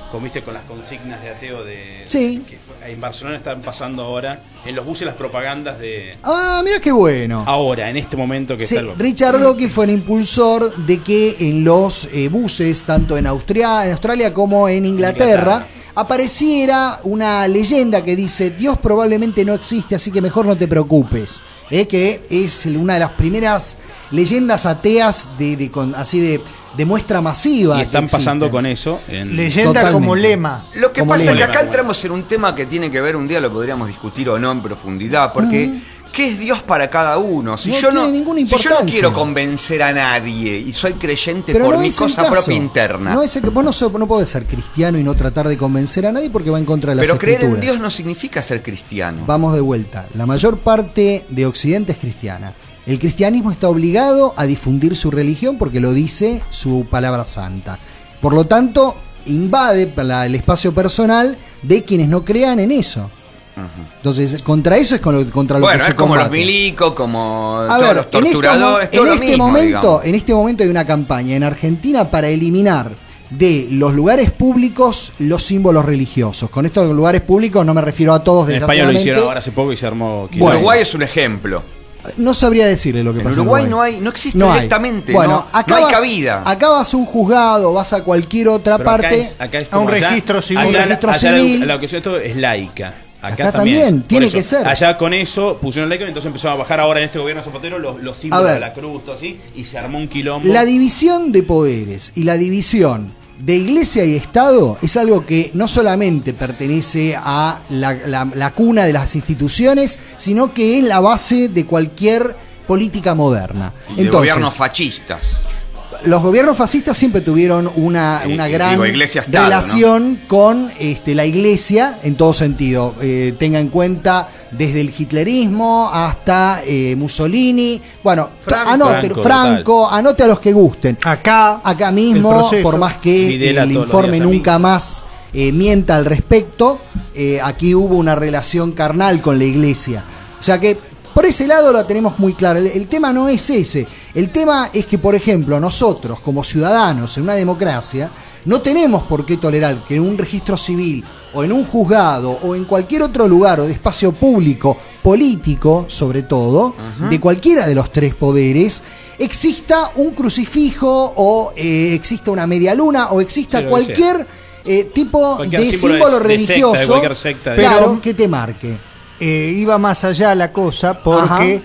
Como viste con las consignas de ateo de... Sí. Que en Barcelona están pasando ahora, en los buses, las propagandas de... Ah, mira qué bueno. Ahora, en este momento que Sí, está el... Richard Dawkins fue el impulsor de que en los eh, buses, tanto en Austria, en Australia como en Inglaterra, Inglaterra, apareciera una leyenda que dice: Dios probablemente no existe, así que mejor no te preocupes. Eh, que es una de las primeras leyendas ateas de, de con, así de, de muestra masiva. Y están que pasando existen. con eso. En... Leyenda Totalmente. como lema. Lo que Como pasa lema. es que acá entramos en un tema que tiene que ver, un día lo podríamos discutir o no en profundidad, porque Mm. ¿qué es Dios para cada uno? Si, No yo, no, tiene ninguna si yo no importancia. quiero convencer a nadie y soy creyente Pero por no mi es el cosa caso. propia interna, No es el que vos no, so- no podés ser cristiano y no tratar de convencer a nadie porque va en contra de las pero creer escrituras. en Dios no significa ser cristiano. Vamos de vuelta. La mayor parte de Occidente es cristiana. El cristianismo está obligado a difundir su religión porque lo dice su palabra santa. Por lo tanto, invade la- el espacio personal de quienes no crean en eso. Entonces, contra eso es con lo- contra lo Bueno, que se es como los combate. milicos, como A todos ver, los en este, mo- torturadores, todo en lo este mismo, momento, digamos. en este momento hay una campaña en Argentina para eliminar de los lugares públicos los símbolos religiosos. Con estos lugares públicos no me refiero a todos, En España lo desgraciadamente. hicieron ahora hace poco y se armó... Bueno, Uruguay es un ejemplo. No sabría decirle lo que En pasa Uruguay en no hay, no existe No hay. directamente, Bueno, no, acá no hay vas- cabida. Acá vas a un juzgado, vas a cualquier otra Pero acá parte. es- acá es a como un allá- registro civil. allá Un la- registro allá la- civil. La educación de esto es laica. Acá, Acá también, también, Por tiene eso, que ser. Allá con eso pusieron laica y entonces empezaron a bajar ahora en este gobierno de Zapatero los, los símbolos ver. de la cruz, todo así, y se armó un quilombo. La división de poderes y la división de iglesia y Estado es algo que no solamente pertenece a la, la- la cuna de las instituciones, sino que es la base de cualquier política moderna. Y de Entonces, gobiernos fascistas. los gobiernos fascistas siempre tuvieron una, Eh, una eh, gran digo, iglesia-estado, relación con este, la iglesia en todo sentido. Eh, tenga en cuenta desde el hitlerismo hasta eh, Mussolini. Bueno, Franco. anote, Franco, Franco, anote a los que gusten. Acá, Acá el mismo, proceso. por más que Videla el todos los informe días a nunca mí. más eh, mienta al respecto, eh, aquí hubo una relación carnal con la iglesia. O sea que por ese lado lo tenemos muy claro. El, el tema no es ese. El tema es que, por ejemplo, nosotros como ciudadanos en una democracia no tenemos por qué tolerar que en un registro civil o en un juzgado o en cualquier otro lugar o de espacio público, político sobre todo, de cualquiera de los tres poderes, exista un crucifijo o eh, exista una media luna o exista Sí, lo que cualquier eh, tipo Cualquier de símbolo símbolo de- de secta, de religioso cualquier secta, de- claro, Pero- que te marque. eh, iba más allá la cosa porque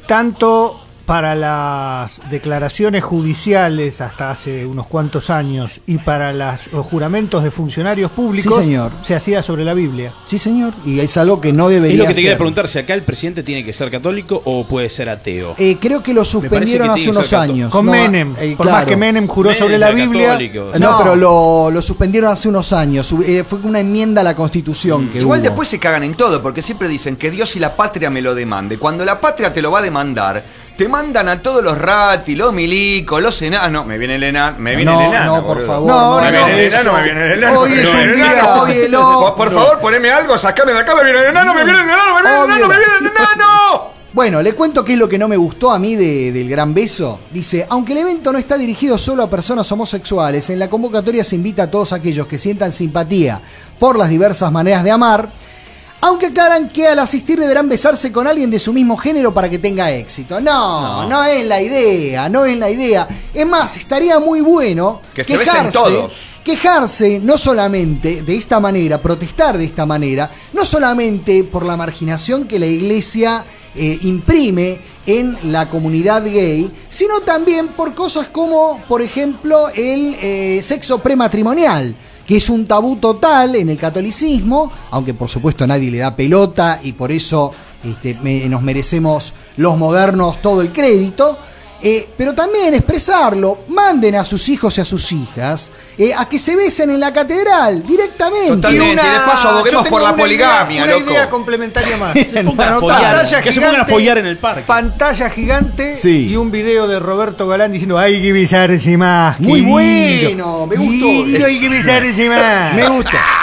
tanto para las declaraciones judiciales hasta hace unos cuantos años y para las, los juramentos de funcionarios públicos Sí, señor. se hacía sobre la Biblia. Sí, señor, y es algo que no debería Es lo que te ser. quería preguntar, si acá el presidente tiene que ser católico o puede ser ateo. Eh, creo que lo suspendieron que hace tiene que unos ser católico. años. Con No, Menem, eh, por más claro. que Menem juró Menem sobre la era Biblia. católico. No, No, pero lo, lo suspendieron hace unos años. Eh, fue una enmienda a la Constitución que Igual hubo. después se cagan en todo, porque siempre dicen que Dios y la patria me lo demande. Cuando la patria te lo va a demandar, te mandan a todos los rati, los milicos, los enanos. Me viene el enano, me viene No, el enano. no, por boludo. favor, No, no, Me no, viene el eso. enano, me viene el enano. Hoy me es viene un el día, enano. óyelo. Por, por favor, poneme algo, sacame de acá, me viene el enano, me viene el enano, me viene el enano, me viene el enano. Bueno, le cuento qué es lo que no me gustó a mí de- del Gran Beso. Dice, aunque el evento no está dirigido solo a personas homosexuales, en la convocatoria se invita a todos aquellos que sientan simpatía por las diversas maneras de amar, aunque aclaran que al asistir deberán besarse con alguien de su mismo género para que tenga éxito. No, no, No. es la idea, no es la idea. Es más, estaría muy bueno Que se besen quejarse, todos. quejarse no solamente de esta manera, protestar de esta manera, no solamente por la marginación que la iglesia eh, imprime en la comunidad gay, sino también por cosas como, por ejemplo, el eh, sexo prematrimonial, que es un tabú total en el catolicismo, aunque por supuesto nadie le da pelota y por eso este, me- nos merecemos los modernos todo el crédito. Eh, pero también expresarlo, manden a sus hijos y a sus hijas eh, a que se besen en la catedral directamente. Totalmente. Y de paso aboguemos yo tengo por la una poligamia, idea, loco. Una idea complementaria más. Se pongan a Anotá, follar, pantalla que se pongan a gigante, follar en el parque. Pantalla gigante Sí. y un video de Roberto Galán diciendo hay que besarse más. Muy querido. bueno, me gustó. Querido, hay que besarse más. Me gusta.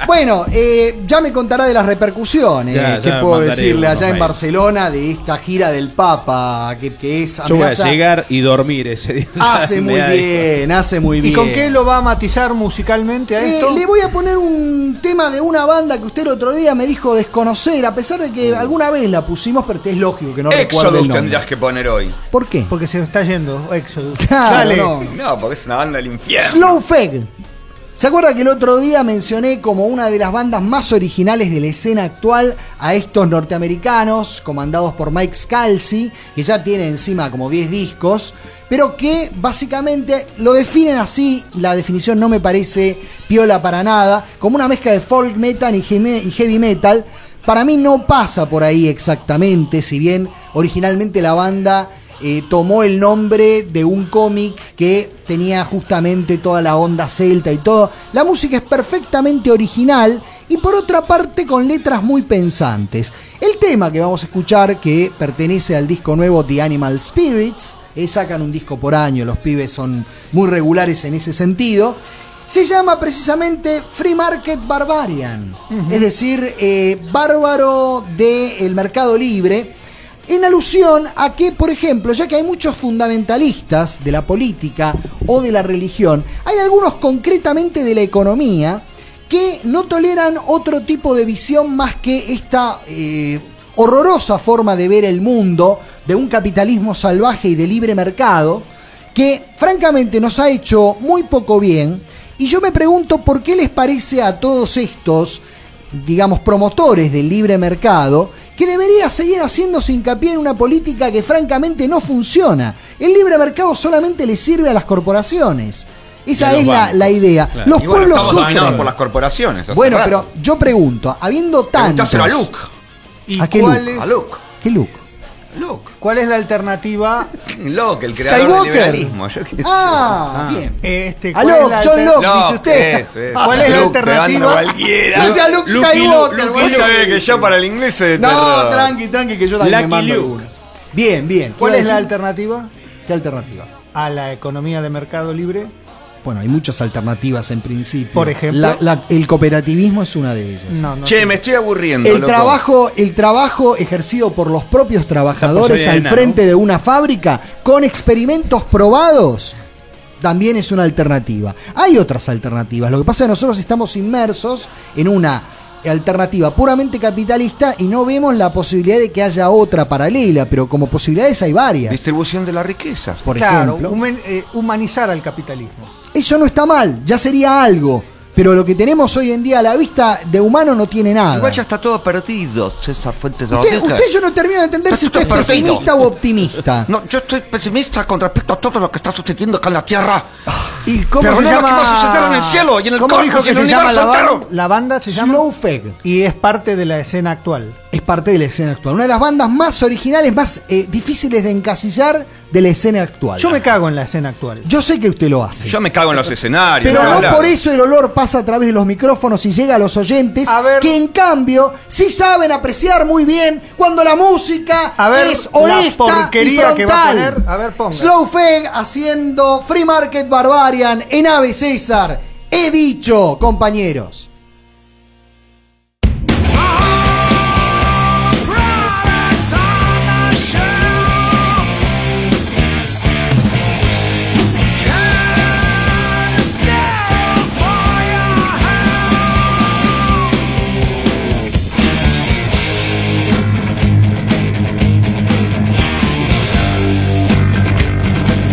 Bueno, eh, ya me contará de las repercusiones. Ya, ¿Qué ya puedo mandaré decirle unos allá en mails. Barcelona de esta gira del Papa? Que, que es Yo voy a amenaza- llegar y dormir ese día. Hace muy Me da- bien, hace muy bien. ¿Y con qué lo va a matizar musicalmente a Eh, esto? le voy a poner un tema de una banda que usted el otro día me dijo desconocer, a pesar de que alguna vez la pusimos, pero es lógico que no recuerde el Exodus nombre. tendrías que poner hoy. ¿Por qué? Porque se está yendo Exodus. Claro, Dale. no. No, porque es una banda del infierno. Slow Feg. ¿Se acuerda que el otro día mencioné como una de las bandas más originales de la escena actual a estos norteamericanos, comandados por Mike Scalzi, que ya tiene encima como diez discos, pero que básicamente lo definen así, la definición no me parece piola para nada, como una mezcla de folk metal y heavy y heavy metal? Para mí no pasa por ahí exactamente, si bien originalmente la banda eh, tomó el nombre de un cómic que tenía justamente toda la onda celta y todo. La música es perfectamente original y por otra parte con letras muy pensantes. El tema que vamos a escuchar, que pertenece al disco nuevo The Animal Spirits, eh, sacan un disco por año, los pibes son muy regulares en ese sentido, se llama precisamente Free Market Barbarian, uh-huh. Es decir, eh, bárbaro del mercado libre, en alusión a que, por ejemplo, ya que hay muchos fundamentalistas de la política o de la religión, hay algunos concretamente de la economía que no toleran otro tipo de visión más que esta eh, horrorosa forma de ver el mundo, de un capitalismo salvaje y de libre mercado, que francamente nos ha hecho muy poco bien. Y yo me pregunto por qué les parece a todos estos, digamos, promotores del libre mercado, que debería seguir haciéndose hincapié en una política que francamente no funciona. El libre mercado solamente le sirve a las corporaciones. Esa es la, la idea. Claro. Los Y bueno, pueblos estamos dominados sufren. por las corporaciones. hace Bueno, rato. pero yo pregunto, habiendo tantos... Preguntáselo a Luke. ¿Y ¿A qué cuál Luke? es, A Luke. ¿Qué Luke? Luke. cuál es la alternativa? Luke, el creador del Skywalker. liberalismo. Yo qué sé. Ah, Ah. bien. Este, A ¿cuál es Luke, la John alter- Locke, No, dice usted. eso, eso. ¿Cuál es la Luke, pegando alternativa? cualquiera. Yo decía Luke Luke y Skywalker. Luke y bueno. Vos sabés que yo para el inglés es de No, terror. tranqui, tranqui, que yo también Lucky me mando Luke. algunos. Bien, bien. ¿Cuál ¿Qué es iba la a decir? alternativa ¿Qué alternativa? a la economía de mercado libre? Bueno, hay muchas alternativas en principio. Por ejemplo. La- la- el cooperativismo es una de ellas. No, no. Che, sé. me estoy aburriendo. El loco. trabajo, el trabajo ejercido por los propios trabajadores La al posibilidad, frente de una fábrica con experimentos probados también es una alternativa. Hay otras alternativas. Lo que pasa es que nosotros estamos inmersos en una alternativa puramente capitalista y no vemos la posibilidad de que haya otra paralela, pero como posibilidades hay varias. Distribución de la riqueza. Por Claro, ejemplo, humen- eh, humanizar al capitalismo. eso no está mal, ya sería algo. Pero lo que tenemos hoy en día a la vista de humano no tiene nada. Igual ya está todo perdido, César Fuentes de Usted, Rodríguez. usted yo no termino de entender si usted es Está todo perdido. pesimista o optimista. No, yo estoy pesimista con respecto a todo lo que está sucediendo acá en la Tierra. ¿Y cómo Pero se no lo llama? que va a suceder en el cielo y en el ¿Cómo cosmos dijo y que en se el llama la, universo ban- entero? la banda? Se llama Slow Feg. y es parte de la escena actual. Es parte de la escena actual. Una de las bandas más originales, más eh, difíciles de encasillar de la escena actual. Yo me cago en la escena actual. Yo sé que usted lo hace. Yo me cago en los escenarios. Pero ni no hablar. por eso el olor pasa a través de los micrófonos y llega a los oyentes, A ver. que en cambio sí saben apreciar muy bien cuando la música A ver, es la honesta y porquería que va a frontal. poner. A ver, ponga. Slow Feg haciendo Free Market Barbarian en Ave César. He dicho, compañeros.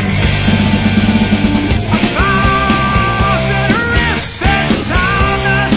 Thousand rifts that's on the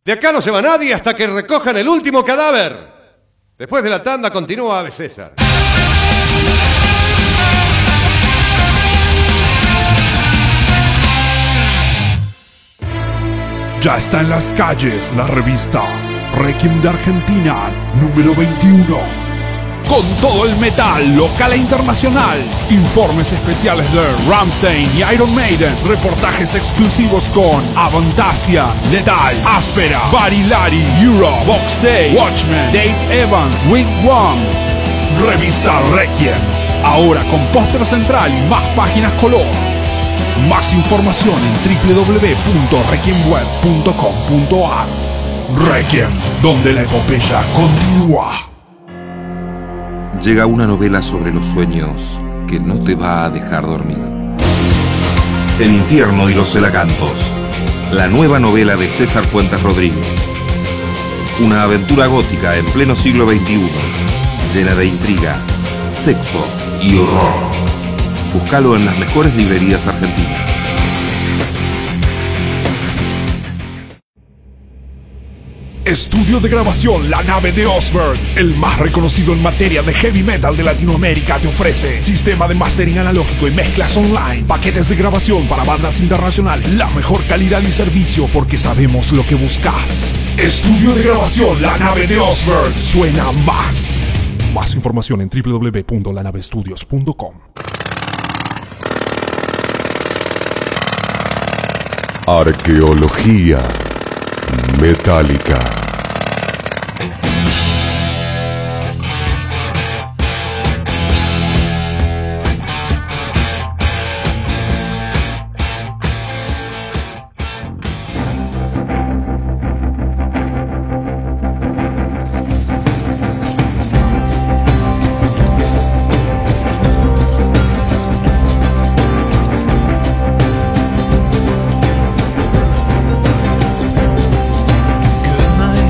De acá no se va nadie hasta que recojan el último cadáver. Después de la tanda continúa Ave César. Ya está en las calles la revista Requiem de Argentina número veintiuno. Con todo el metal local e internacional. Informes especiales de Rammstein y Iron Maiden. Reportajes exclusivos con Avantasia, Lethal, Áspera, Barilari, Euro, Box Day, Watchmen, Dave Evans, Week One. Revista Requiem. Ahora con póster central y más páginas color. Más información en doble u doble u doble u punto requiem web punto com punto a r. Requiem, donde la epopeya continúa. Llega una novela sobre los sueños que no te va a dejar dormir. El infierno y los celacantos. La nueva novela de César Fuentes Rodríguez. Una aventura gótica en pleno siglo veintiuno, llena de intriga, sexo y horror. Búscalo en las mejores librerías argentinas. Estudio de grabación La Nave de Osberg, el más reconocido en materia de heavy metal de Latinoamérica, te ofrece sistema de mastering analógico y mezclas online, paquetes de grabación para bandas internacionales, la mejor calidad y servicio porque sabemos lo que buscas. Estudio de grabación La Nave de Osberg, suena más. Más información en doble u doble u doble u punto la nave estudios punto com. Arqueología metálica. Good night.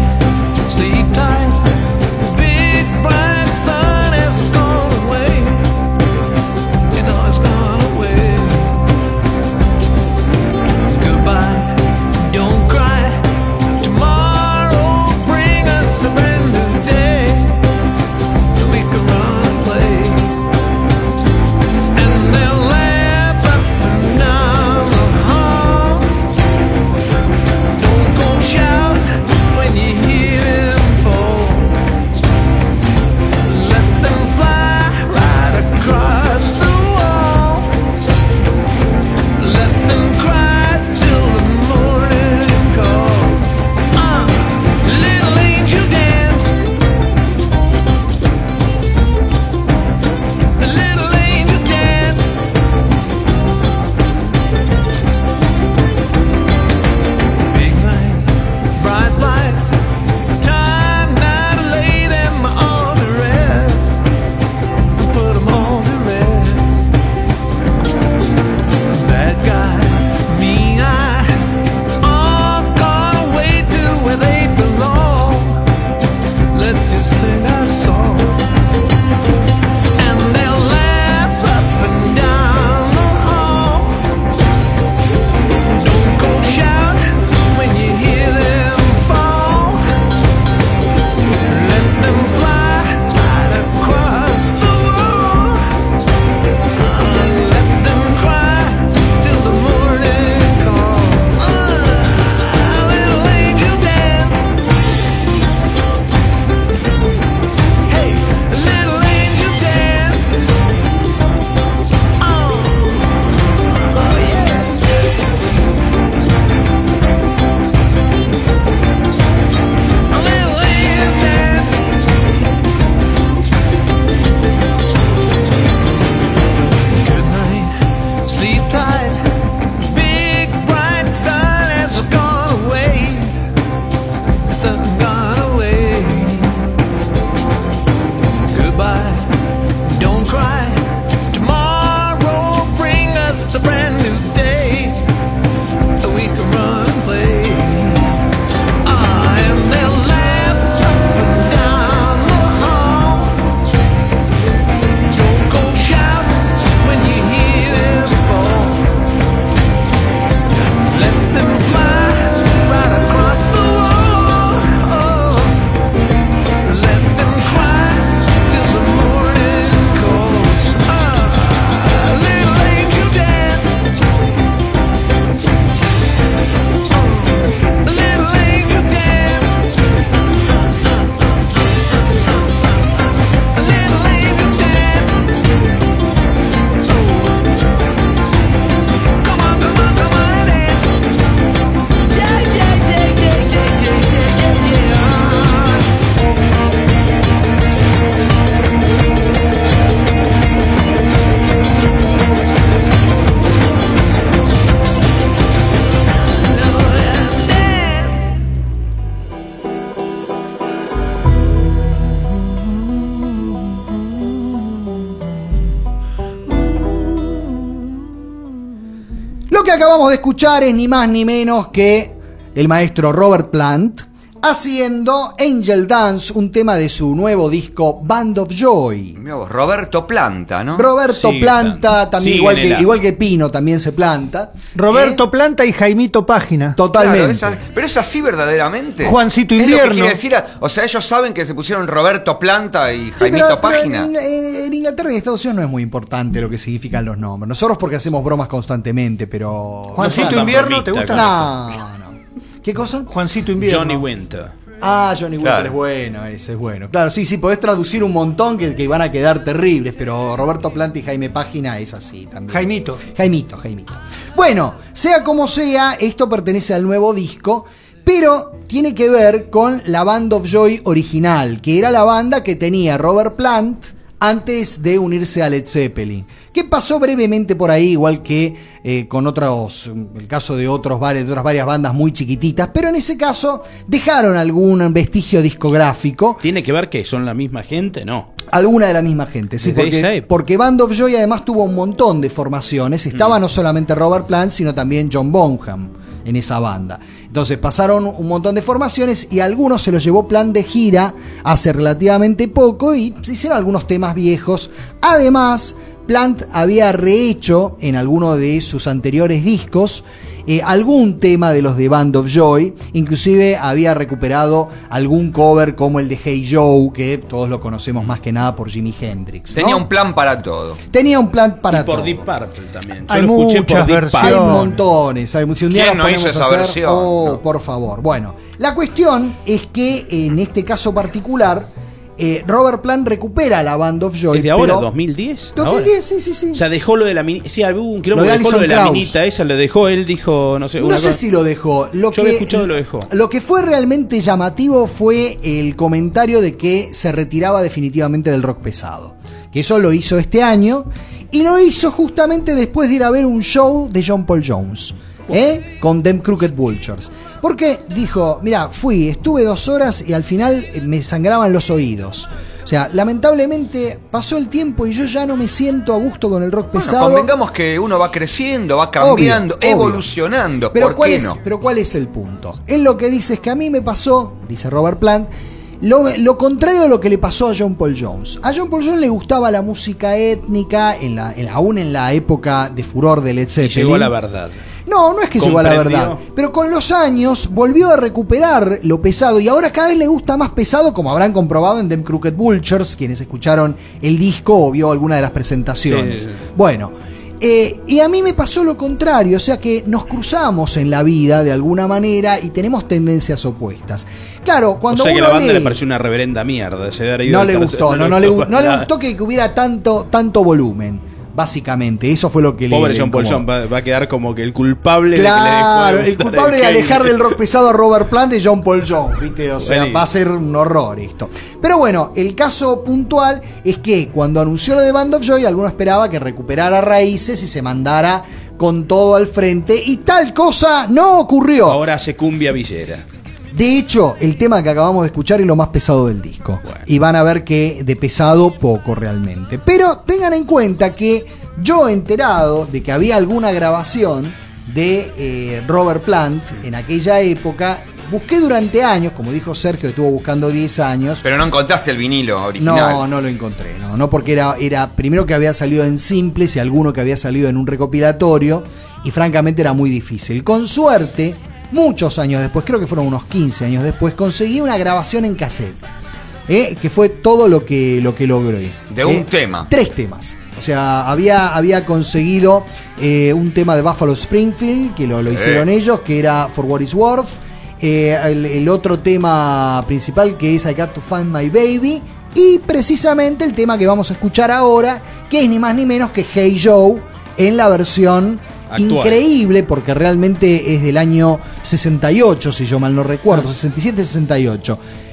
que acabamos de escuchar es ni más ni menos que el maestro Robert Plant haciendo Angel Dance, un tema de su nuevo disco Band of Joy. Roberto Planta, ¿no? Roberto Sigue Planta, estando. también Sigue igual en que, el igual que Pino, también se planta. Roberto ¿Eh? Planta y Jaimito Página. Totalmente. Claro, es, pero es así verdaderamente. Juancito Es lo que Invierno. quiere decir, o sea, ellos saben que se pusieron Roberto Planta y Sí, Jaimito pero, pero Página. en, en- en Inglaterra y en Estados Unidos no es muy importante lo que significan los nombres. Nosotros porque hacemos bromas constantemente, pero... Juancito no Invierno, ¿te gusta? No, no. ¿Qué cosa? Juancito Invierno. Johnny Winter. Ah, Johnny Winter Claro. es bueno, ese es bueno. Claro, sí, sí, podés traducir un montón que, que van a quedar terribles, pero Roberto Planta y Jaime Página es así también. Jaimito. Jaimito, Jaimito. Bueno, sea como sea, esto pertenece al nuevo disco, pero tiene que ver con la Band of Joy original, que era la banda que tenía Robert Plant antes de unirse a Led Zeppelin, que pasó brevemente por ahí, igual que eh, con otros, el caso de, otros, de otras varias bandas muy chiquititas, pero en ese caso dejaron algún vestigio discográfico. ¿Tiene que ver que son la misma gente? No. Alguna de la misma gente, sí, Desde esa porque, época. porque Band of Joy además tuvo un montón de formaciones. Estaba Mm. no solamente Robert Plant, sino también John Bonham en esa banda. Entonces pasaron un montón de formaciones y algunos se los llevó Plant de gira hace relativamente poco y se hicieron algunos temas viejos. Además, Plant había rehecho en alguno de sus anteriores discos eh, algún tema de los de Band of Joy, inclusive había recuperado algún cover como el de Hey Joe, que todos lo conocemos más que nada por Jimi Hendrix, ¿no? Tenía un plan para todo. Tenía un plan para Y por todo. Deep Purple también. Yo Hay lo escuché muchas por Deep versiones. Hay Purple. montones. Hay, si un día ¿Quién nos no hizo ponemos a esa hacer, versión? oh, No. por favor. Bueno, la cuestión es que en este caso particular, eh, Robert Plant recupera la Band of Joy. ¿Es de ahora? pero- ¿dos mil diez? dos mil diez, sí, sí, sí. O sea, dejó lo de la minita. Sí, hubo un quilombo Lo de que dejó lo de Alison la Krauss. minita esa, lo dejó, él dijo, no sé. No una sé cosa- si lo dejó. Lo Yo que, había escuchado lo dejó. Lo que fue realmente llamativo fue el comentario de que se retiraba definitivamente del rock pesado. Que eso lo hizo este año. Y lo hizo justamente después de ir a ver un show de John Paul Jones. ¿Eh? Con Them Crooked Vultures. Porque dijo, mira, fui, estuve dos horas y al final eh, me sangraban los oídos. O sea, lamentablemente pasó el tiempo y yo ya no me siento a gusto con el rock Bueno, pesado. convengamos que uno va creciendo, va cambiando, Obvio, obvio. evolucionando. Pero ¿Por ¿cuál qué es, no? pero ¿cuál es el punto? Él lo que dice es que a mí me pasó, dice Robert Plant, lo, lo contrario de lo que le pasó a John Paul Jones. A John Paul Jones le gustaba la música étnica, en la, en, aún en la época de furor de Led Y Zeppelin. llegó a la verdad. No, no es que llegó a la Comprendió. verdad. Pero con los años volvió a recuperar lo pesado y ahora cada vez le gusta más pesado, como habrán comprobado en Them Crooked Vultures, quienes escucharon el disco o vio alguna de las presentaciones. Sí, sí, sí. Bueno, eh, y a mí me pasó lo contrario, o sea que nos cruzamos en la vida de alguna manera y tenemos tendencias opuestas. Claro, cuando o sea que uno la banda lee- le pareció una reverenda mierda. Se debe haber ido no al le tercer- gustó, no, no le, gu- no le para gustó que, que hubiera tanto, tanto volumen, básicamente. Eso fue lo que le Pobre le John Paul incomodó. John va, va a quedar como que el culpable Claro, de que le dejó de el gustar culpable de heavy. alejar del rock pesado a Robert Plant y John Paul Jones, ¿viste? O sea, Buenísimo. va a ser un horror esto. Pero bueno, el caso puntual es que cuando anunció lo de Band of Joy, alguno esperaba que recuperara raíces y se mandara con todo al frente, y tal cosa no ocurrió. Ahora hace cumbia villera. De hecho, el tema que acabamos de escuchar es lo más pesado del disco. Bueno. Y van a ver que de pesado poco realmente. Pero tengan en cuenta que yo enterado de que había alguna grabación de eh, Robert Plant en aquella época, busqué durante años, como dijo Sergio, que estuvo buscando diez años. Pero no encontraste el vinilo original. No, no lo encontré, no, no porque era, era primero que había salido en simples y alguno que había salido en un recopilatorio, y francamente era muy difícil. Con suerte, muchos años después, creo que fueron unos quince años después, conseguí una grabación en cassette, ¿eh? Que fue todo lo que, lo que logré. De ¿eh? un tema. Tres temas. O sea, había, había conseguido eh, un tema de Buffalo Springfield, que lo, lo hicieron ellos, que era For What It's Worth. Eh, el, el otro tema principal, que es I Got to Find My Baby. Y precisamente el tema que vamos a escuchar ahora, que es ni más ni menos que Hey Joe, en la versión Actual. increíble, porque realmente es del año sesenta y ocho, si yo mal no recuerdo, sesenta y siete sesenta y ocho.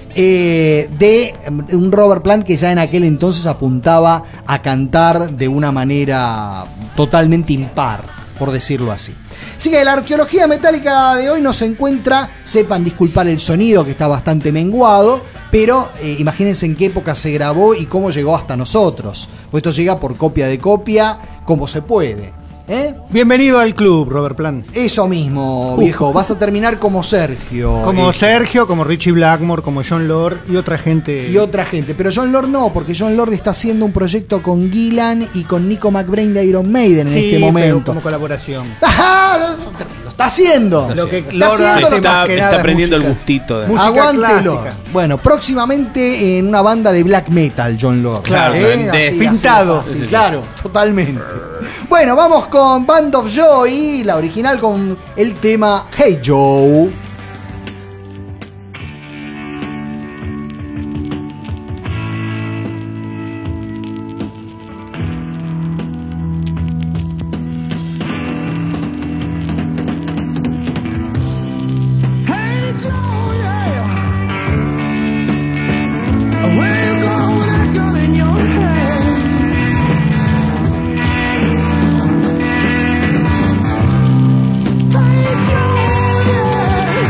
Eh, de un Robert Plant que ya en aquel entonces apuntaba a cantar de una manera totalmente impar, por decirlo así. Así que la arqueología metálica de hoy nos encuentra, sepan disculpar el sonido que está bastante menguado, pero eh, imagínense en qué época se grabó y cómo llegó hasta nosotros. Pues esto llega por copia de copia, como se puede. ¿Eh? Bienvenido al club, Robert Plant. Eso mismo, viejo. Vas a terminar como Sergio. Como eh. Sergio, como Richie Blackmore, como John Lord y otra gente. Y otra gente. Pero John Lord no, porque John Lord está haciendo un proyecto con Gillan y con Nico McBrain de Iron Maiden en Sí, este pero momento. como colaboración. ¡Ajá! Lo está haciendo. Lo que Está Lord haciendo hace lo que- más Está, que está nada es aprendiendo el música. gustito. De... Música Aguántelo. clásica. Bueno, próximamente en una banda de black metal, John Lord. Claro, en Así, Death. así, Pintado. así, claro, totalmente. Bueno, vamos con Band of Joy, la original con el tema Hey Joe. Hey Joe, yeah.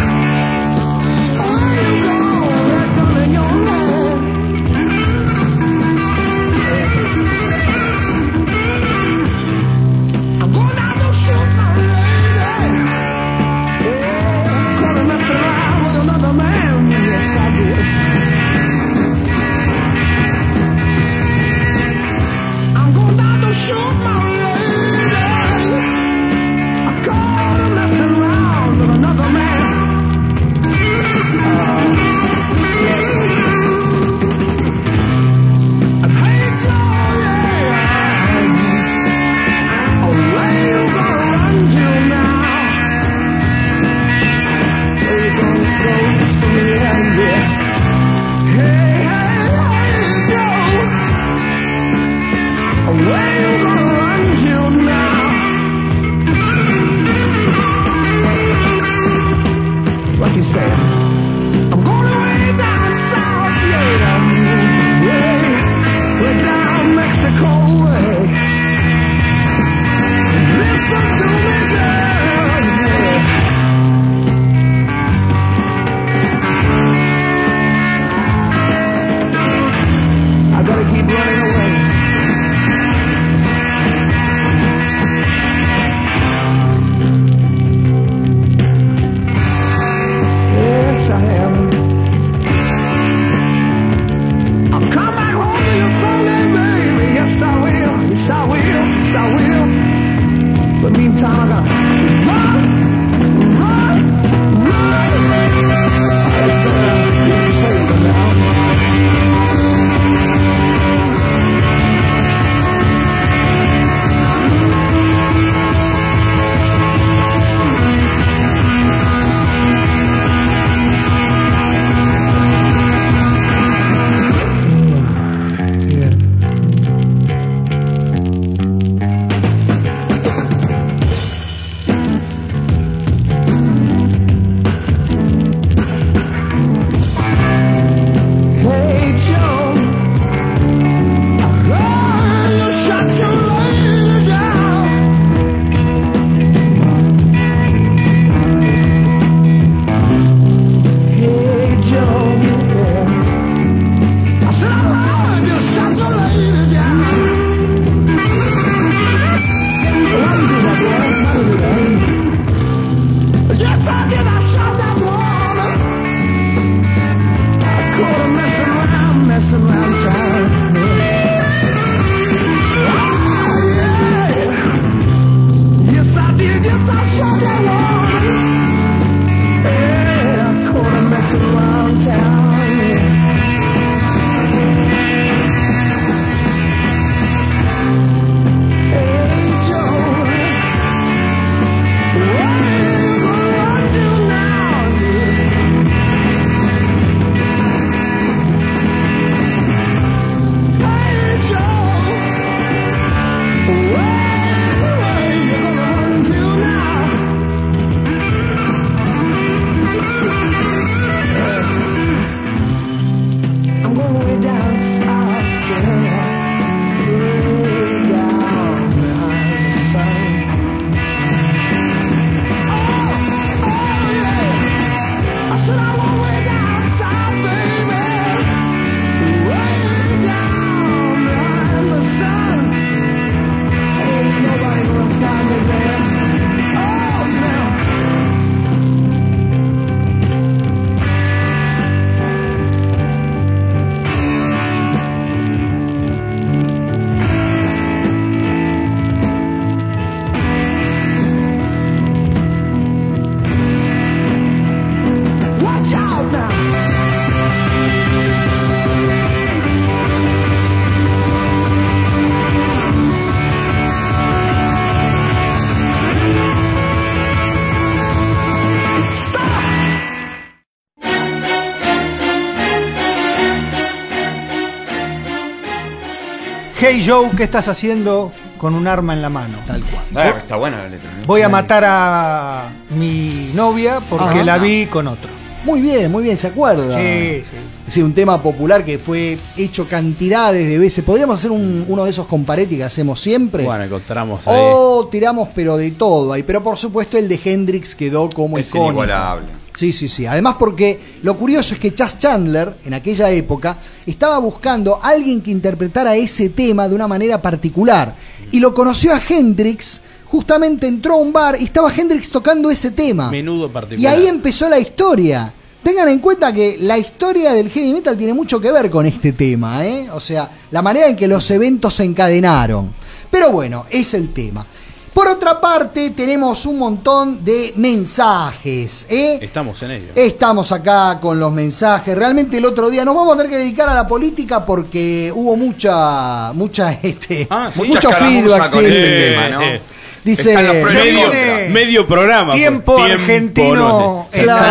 Hey Joe, ¿qué estás haciendo con un arma en la mano? Tal cual. Ah, está buena la letra. ¿no? Voy a matar a mi novia porque Ajá. la vi con otro. Muy bien, muy bien, ¿se acuerda? Sí, sí. Sí, un tema popular que fue hecho cantidades de veces. ¿Podríamos hacer un- uno de esos comparetti que hacemos siempre? Bueno, encontramos ahí. O tiramos, pero de todo ahí. Pero por supuesto el de Hendrix quedó como Es icónico. inigualable. Sí, sí, sí. Además porque lo curioso es que Chas Chandler, en aquella época, estaba buscando a alguien que interpretara ese tema de una manera particular. Y lo conoció a Hendrix, justamente entró a un bar y estaba Hendrix tocando ese tema. Menudo particular. Y ahí empezó la historia. Tengan en cuenta que la historia del heavy metal tiene mucho que ver con este tema, ¿eh? O sea, la manera en que los eventos se encadenaron. Pero bueno, es el tema. Por otra parte, tenemos un montón de mensajes, ¿eh? Estamos en ello. Estamos acá con los mensajes. Realmente el otro día nos vamos a tener que dedicar a la política porque hubo mucha, mucha, este, Ah, sí. mucho Mucha escaramuza feedback. con Sí. este tema, ¿no? Eh, Dice, Están los pros y los medio, contras. medio programa. Tiempo por- argentino. no sé. en la-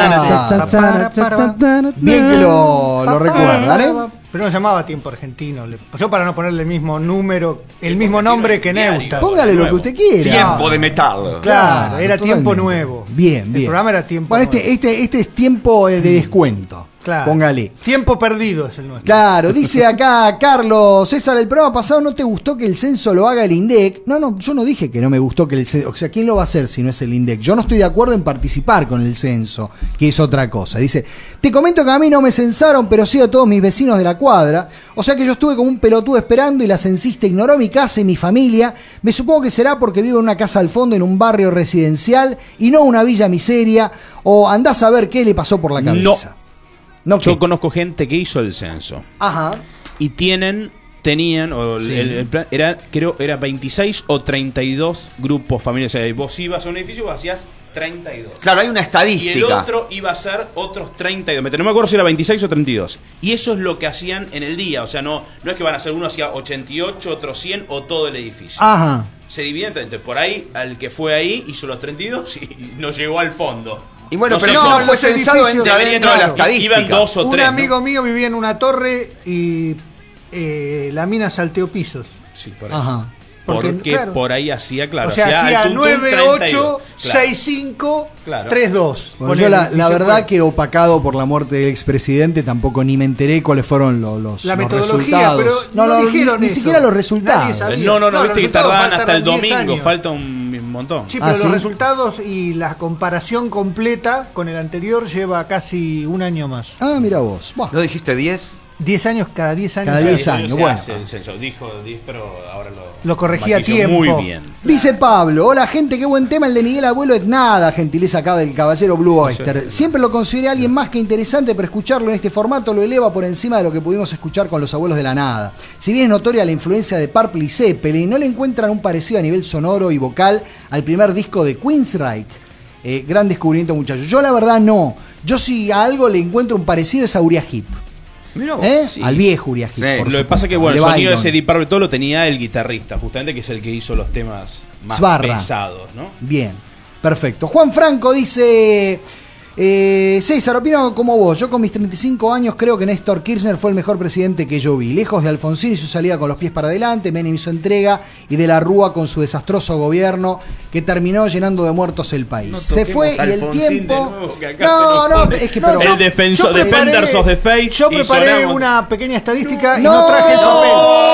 Claro. Bien que lo, lo recuerdan, ¿eh? Pero no llamaba tiempo argentino. Le- Yo para no ponerle el mismo número, el mismo nombre que diario. Neuta. Póngale lo que Nuevo. usted quiera. Tiempo de metal. Claro, Claro, era tiempo totalmente. nuevo. Bien, bien. El programa era tiempo Bueno, este, nuevo. este, este es tiempo eh, de descuento. Claro. Póngale. Tiempo perdido es el nuestro. Claro, dice acá Carlos, César, el programa pasado no te gustó que el censo lo haga el INDEC. No, no, yo no dije que no me gustó que el censo, o sea, ¿quién lo va a hacer si no es el INDEC? Yo no estoy de acuerdo en participar con el censo, que es otra cosa. Dice, te comento que a mí no me censaron, pero sí a todos mis vecinos de la cuadra. O sea que yo estuve como un pelotudo esperando y la censista ignoró mi casa y mi familia. Me supongo que será porque vivo en una casa al fondo en un barrio residencial y no una villa miseria. O andás a ver qué le pasó por la cabeza. No, Yo ¿qué? conozco gente que hizo el censo Ajá. y tienen, tenían, o el- Sí. el, el plan, era, creo, era veintiséis o treinta y dos grupos familiares. O sea, vos ibas a un edificio y vos hacías treinta y dos. Claro, hay una Y estadística. el otro iba a ser otros treinta y dos. No me acuerdo si era veintiséis o treinta y dos. Y eso es lo que hacían en el día. O sea, no, no es que van a hacer uno hacia ochenta y ocho, otro cien o todo el edificio. Ajá. Se dividen. Entonces, por ahí, al que fue ahí hizo los treinta y dos y no llegó al fondo. Y bueno, No pero sé si no, no los fue censado, edificios entra deberían- dentro de la claro, estadística. iban dos o Un tres, ¿no? amigo mío vivía en una torre y eh, la mina salteó pisos. Sí, por eso. Ajá. Porque, Porque, claro. por ahí hacía, claro. o sea, al hacía tum, tum, nueve treinta y dos. ocho Claro. seis cinco Claro. tres dos. Bueno, yo la, la verdad que opacado por la muerte del expresidente tampoco ni me enteré cuáles fueron lo- los, La los metodología, resultados. pero no ni- dijeron ni, eso. siquiera los Nadie resultados. sabía. No, no, no, No, los viste que resultados tardaban hasta el faltaron diez domingo. años. Falta un, un montón. Sí, Ah, pero ¿sí? los resultados y la comparación completa con el anterior lleva casi un año más. Ah, mira vos. Buah. ¿No dijiste diez? diez años, cada diez años. Cada se- diez Eso años, se bueno. hace el censo. Dijo diez, pero ahora lo, Lo corregía a maquilló tiempo. Muy bien. Dice Pablo, hola gente, qué buen tema el de Miguel Abuelo es nada, gentileza acá del caballero Blue Oyster. Siempre lo consideré alguien más que interesante, pero escucharlo en este formato lo eleva por encima de lo que pudimos escuchar con los abuelos de la nada. Si bien es notoria la influencia de Purple y Zeppelin, no le encuentran un parecido a nivel sonoro y vocal al primer disco de Queensryche. Eh, gran descubrimiento, muchachos. Yo la verdad no. Yo si a algo le encuentro un parecido es a Uriah Heep. Mirá vos. ¿Eh? Sí. Al viejo Uriah Heep. Sí. por Lo que supuesto. pasa es que, bueno, De el sonido de Byron. ese Deep Purple todo lo tenía el guitarrista, justamente, que es el que hizo los temas más Sbarra. pesados, ¿no? Bien, perfecto. Juan Franco dice, eh, César, opino como vos. Yo con mis treinta y cinco años creo que Néstor Kirchner fue el mejor presidente que yo vi. Lejos de Alfonsín y su salida con los pies para adelante, Menem hizo entrega y de la Rúa con su desastroso gobierno que terminó llenando de muertos el país. No Se fue y toquemos el Alfonsín tiempo... de nuevo, que acá No, se nos no, pone es que No, pero... el defenso- yo preparé- Defenders of the Faith. Yo y preparé sonamos- una pequeña estadística y No. no traje el papel.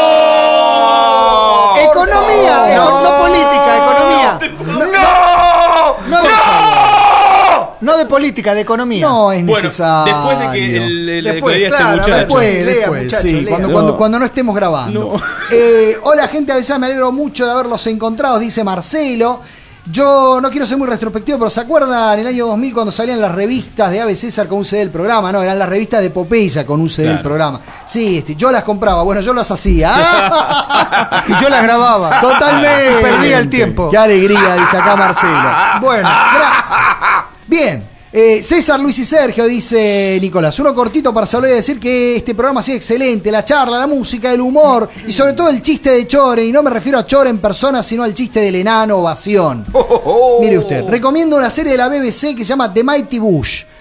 ¡Oh! Economía, No. eco- no política, economía. ¡No! No, ¡No! no de política, de economía. No es Bueno, necesario. después de que el, el, Después, que este claro, a ver, muchacho. Después, Lea, después, muchacho, sí, lea. cuando, No. cuando, cuando no estemos grabando. No. Eh, hola gente, a veces me alegro mucho de haberlos encontrado, dice Marcelo. Yo no quiero ser muy retrospectivo, pero ¿se acuerdan el año dos mil cuando salían las revistas de Ave César con un C D del programa? No, eran las revistas de Popeye con un C D del Claro. programa. Sí, este, yo las compraba, bueno, yo las hacía. Y yo las grababa. Totalmente. Perdía el tiempo. Qué alegría, dice acá Marcelo. Bueno, Gra- Bien. Eh, César, Luis y Sergio, dice Nicolás. Uno cortito para saludar y decir que este programa ha sido excelente. La charla, la música, el humor y sobre todo el chiste de Chore. Y no me refiero a Chore en persona, sino al chiste del enano ovación. Mire usted, recomiendo una serie de la B B C que se llama The Mighty Bush.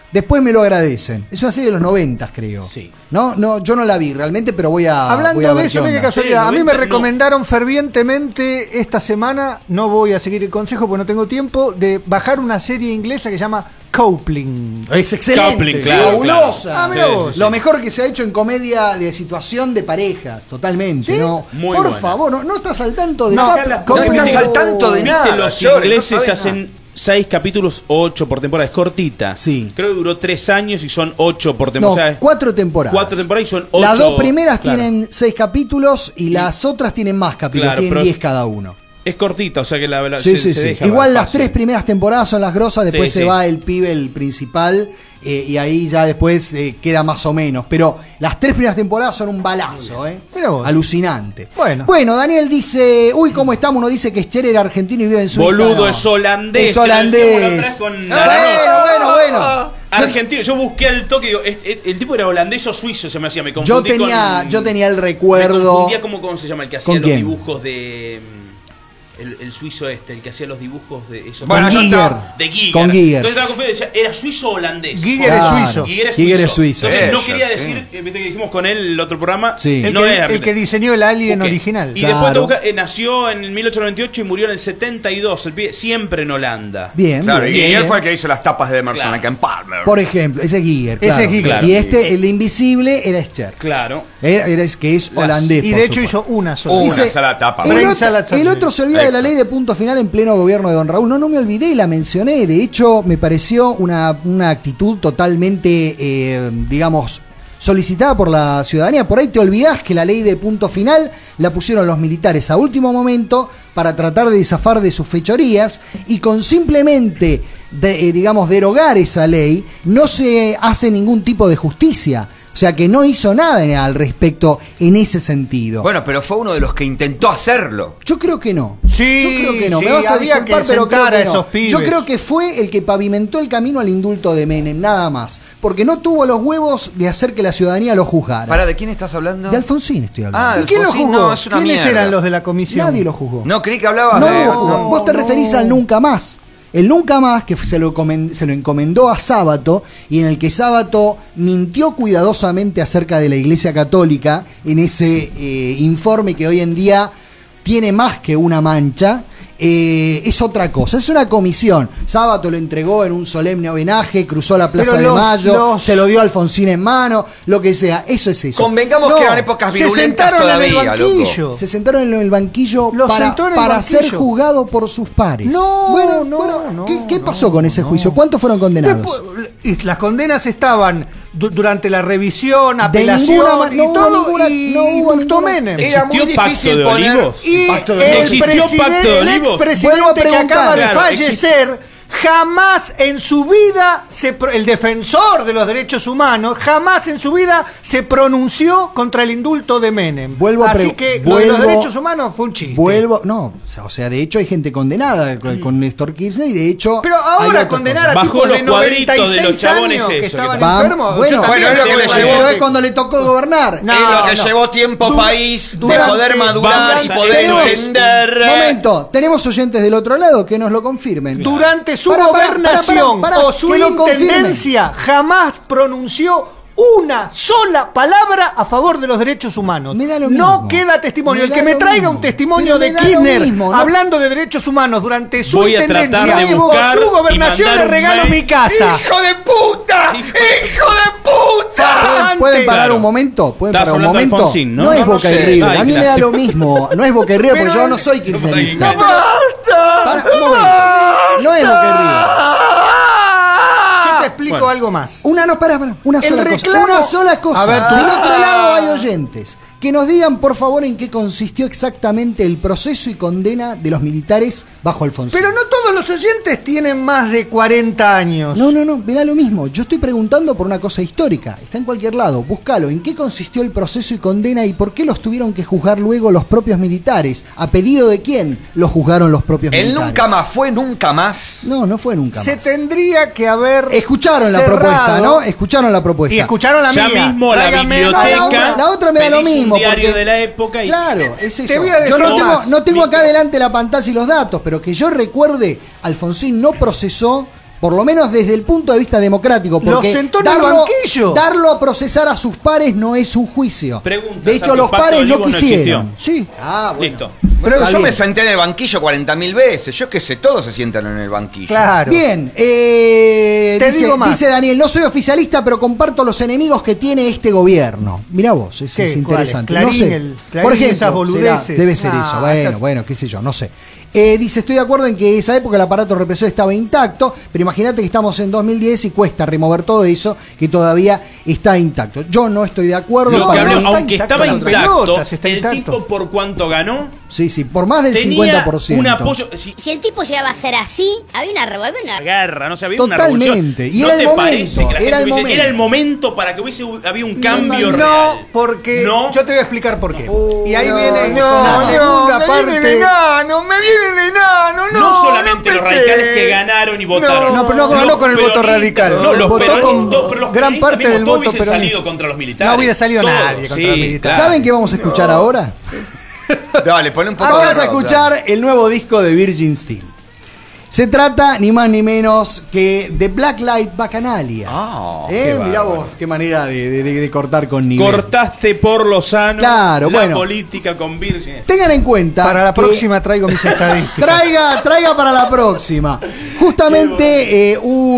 Después me lo agradecen. Es una serie de los noventas, creo. Sí. No, no, yo no la vi realmente, pero voy a. Hablando voy a ver de eso, qué qué onda. casualidad. Sí, A mí me noventa, recomendaron fervientemente esta semana, no voy a seguir el consejo porque no tengo tiempo, de bajar una serie inglesa que se llama Coupling. Es excelente, Coupling, claro, fabulosa. claro. Ah, mira Sí, vos. sí, Lo sí. mejor que se ha hecho en comedia de situación de parejas, totalmente. ¿Sí? ¿No? Muy Por buena. favor, no, no estás al tanto de No, Cap- acá la- Coupling. no estás al tanto de Viste, nada, los Llore, no ingleses sabés hacen seis capítulos, ocho por temporada, es cortita. Sí. Creo que duró tres años y son ocho por No, temporada. cuatro temporadas. Cuatro temporadas y son ocho. Las dos primeras Claro. tienen seis capítulos y las otras tienen más capítulos, Claro, tienen pero- diez cada uno. Es cortita, o sea que la, la- Sí, se, sí, se sí. deja Igual las fácil. tres primeras temporadas son las grosas, después Sí, se sí. va el pibe, el principal, eh, y ahí ya después eh, queda más o menos. Pero las tres primeras temporadas son un balazo, ¿eh? Mirá vos. Alucinante. Bueno. Bueno, Daniel dice, uy, ¿cómo estamos? Uno dice que Scherer era argentino y vive en Suiza. Boludo, No. es holandés. Es te lo decíamos la otra holandés. vez con Bueno, Aranoz. bueno, bueno. Argentino, yo busqué el toque y digo, es- es- el tipo era holandés o suizo, se me hacía, me Yo confundí tenía, con- yo tenía el Me recuerdo. confundía como, ¿cómo se llama? El que hacía ¿Con los quién? dibujos de... mm, El, el suizo este, el que hacía los dibujos de esos. Bueno, Con ya Giger. está. De Giger. Con Giger. Entonces estaba confundido, decía, era suizo o holandés. Giger Claro. es suizo. Giger es Giger suizo. es suizo. Entonces no Ella, quería sí. decir, eh, viste que dijimos con él el otro programa, Sí. El, no que, es el que diseñó el Alien Ok. original. Y Claro. después te busca- eh, nació en el mil ochocientos noventa y ocho y murió en el setenta y dos, el pibe, siempre en Holanda. Bien, Claro, bien, y bien. él fue el que hizo las tapas de Emerson Claro. acá en Palmer. Por ejemplo, ese es Giger. Ese claro. es Giger. Claro. Y este, el de Invisible, era Scher. Claro. Era, era- es que es Las- holandés. Y por de hecho supuesto. hizo una sola. Una Dice, sola tapa. El Prensa otro, la el Champions. otro se olvida de la ley de punto final en pleno gobierno de Don Raúl. No, no me olvidé y la mencioné. De hecho, me pareció una, una actitud totalmente, eh, digamos, solicitada por la ciudadanía. Por ahí te olvidás que la ley de punto final la pusieron los militares a último momento para tratar de zafar de sus fechorías, y con simplemente, de, eh, digamos, derogar esa ley, no se hace ningún tipo de justicia. O sea que no hizo nada en- al respecto en ese sentido. Bueno, pero fue uno de los que intentó hacerlo. Yo creo que no. Sí, Yo creo que no. sí, Me vas a había disculpar, que pero creo sentar que a no. esos pibes. Yo creo que fue el que pavimentó el camino al indulto de Menem, nada más. Porque no tuvo los huevos de hacer que la ciudadanía lo juzgara. ¿Para de quién estás hablando? De Alfonsín estoy hablando. Ah, ¿Y quién lo Alfonsín, jugó? no, es una ¿Quiénes mierda. eran los de la comisión? Nadie lo juzgó. No, creí que hablabas No, de... no, vos te no. referís al Nunca Más. El Nunca Más, que se lo, comen- se lo encomendó a Sábato, y en el que Sábato mintió cuidadosamente acerca de la Iglesia Católica, en ese eh, informe que hoy en día tiene más que una mancha, eh, es otra cosa. Es una comisión. Sábato lo entregó en un solemne homenaje, cruzó la Plaza Pero de los- Mayo, los- se lo dio a Alfonsín en mano, lo que sea. Eso es eso. Convengamos No, que eran épocas se virulentas sentaron en el todavía, banquillo. loco. se sentaron en el banquillo Los para, sentó en el para banquillo. ser juzgado por sus pares. No, bueno, no, bueno, no, ¿qué, qué no, pasó con ese no. juicio? ¿Cuántos fueron condenados? Después, y las condenas estaban du- durante la revisión, De apelación ninguna ma- y no hubo todo, ninguna- y no hubo indultó ninguna- Menem. Era muy ¿Existió pacto difícil de poner... olivos? Y Pacto de el, olivos. ¿Existió presidente, pacto de el olivos? Vuelvo a expresidente que preguntar. acaba de Claro, fallecer, jamás en su vida, se pro- el defensor de los derechos humanos, jamás en su vida se pronunció contra el indulto de Menem. Vuelvo a Así pre- que lo de los vuelvo- derechos humanos fue un chiste. Vuelvo, no, o sea, o sea, de hecho hay gente condenada con, con Néstor Kirchner y de hecho. Pero hay ahora otra condenar cosa. a Bajó tipos de los cuadritos noventa y de los seis chabones años que eso, estaban que- Vam- enfermos. bueno, Yo también bueno, es lo tengo que le que- llevó- pero es cuando le tocó gobernar. No, es lo que no. llevó tiempo Du- país de durante- poder madurar y vamos a- poder tenemos- entender. Momento, tenemos oyentes del otro lado que nos lo confirmen. Durante su Pará, pará, gobernación pará, pará, o su que lo confirmen. intendencia jamás pronunció una sola palabra a favor de los derechos humanos. Me da lo no mismo. queda testimonio. Me El da que me lo traiga mismo. un testimonio Pero de me da lo Kirchner mismo, ¿no? hablando de derechos humanos durante su Voy a intendencia tratar de o buscar su y gobernación, mandar le un regalo mail. mi casa. ¡Hijo de puta! ¡Hijo de puta! Farsante. ¿Pueden parar Claro. un momento? ¿Pueden Estás parar un hablando de momento? Alfonsín, ¿no? No es No, no Boca y sé. River. Ay, A mí me da gracias. lo mismo. No es Boca y River porque Pero- yo no soy kirchnerista. No, ¡Basta! Para, un momento. No es Boca y River. Yo te explico Bueno. algo más. Una no, para, para, una El sola reclamo- cosa. Una sola cosa. A ver, tú- Del otro lado hay oyentes. Que nos digan, por favor, en qué consistió exactamente el proceso y condena de los militares bajo Alfonsín. Pero no todos los oyentes tienen más de cuarenta años. No, no, no, me da lo mismo. Yo estoy preguntando por una cosa histórica. Está en cualquier lado. Búscalo. ¿En qué consistió el proceso y condena y por qué los tuvieron que juzgar luego los propios militares? ¿A pedido de quién los juzgaron los propios El militares? nunca más fue nunca más. No, no fue nunca Se más. tendría que haber Escucharon la cerrado- propuesta, ¿no? Escucharon la propuesta. Y escucharon la Ya mía. mismo la Tráigame- biblioteca. Ah, la otra- la otra me da lo pedís un mismo, diario porque- de la época y Claro, es eso. Te voy a Yo decir no tengo, más. no tengo acá delante la pantalla y los datos, pero que yo recuerde, Alfonsín no procesó por lo menos desde el punto de vista democrático, porque Lo sentó en el darlo, banquillo. darlo a procesar a sus pares no es un juicio. Pregunta, de hecho, ¿sabe? los El pacto pares de no Olivos no quisieron. Sí. Ah, bueno. Listo. Bueno, Está yo bien. me senté en el banquillo cuarenta mil veces. Yo qué sé, todos se sientan en el banquillo. Claro. Bien, eh, Te dice, digo más. dice Daniel, no soy oficialista, pero comparto los enemigos que tiene este gobierno. Mirá vos, es, ¿Qué? es interesante. ¿Cuál es? no Clarín, sé. el- Clarín Por y ejemplo, esas boludeces. será- debe ser Ah, eso. Bueno, está- bueno, qué sé yo, no sé. Eh, dice, estoy de acuerdo en que esa época el aparato represor estaba intacto, pero imagínate que estamos en dos mil diez y cuesta remover todo eso que todavía está intacto. Yo no estoy de acuerdo. Lo que para hablé, mí- aunque intacto, estaba son intacto, pelotas, está el intacto. tipo por cuánto ganó, Sí, sí, por más del tenía cincuenta por ciento. un apoyo. Si, Si el tipo llegaba a ser así, había una revuelta. una Una... guerra, no sé, había Totalmente. una revolución. Y ¿No era el te momento, parece que la era gente el hubiese- momento. era el momento para que hubiese había un cambio No, real? porque No. yo te voy a explicar por qué. Oh, y ahí no, viene no, la no, segunda me parte. viene el enano, me viene el enano, no. No solamente no los peteen. radicales que ganaron y votaron. No, pero no ganó Los con el voto peronistas- radical. No, los Votó peronistas- con no, pero los gran peronistas parte mismos del todos voto hubiesen peronista. salido contra los militares. No hubiera salido Todos, nadie contra sí, los militares. claro. ¿Saben qué vamos a escuchar ahora? Dale, ponle un poco Ahora de vas a rock, escuchar dale. el nuevo disco de Virgin Steel. Se trata ni más ni menos que de Blacklight Bacchanalia. Ah, ¿Eh? qué Mirá bárbaro. vos, qué manera de, de- de- de cortar con nivel. Cortaste por lo sano Claro, la bueno. política con Virgin. Tengan en cuenta. Para la que- próxima traigo mis estadísticas. Traiga, traiga para la próxima. Justamente eh,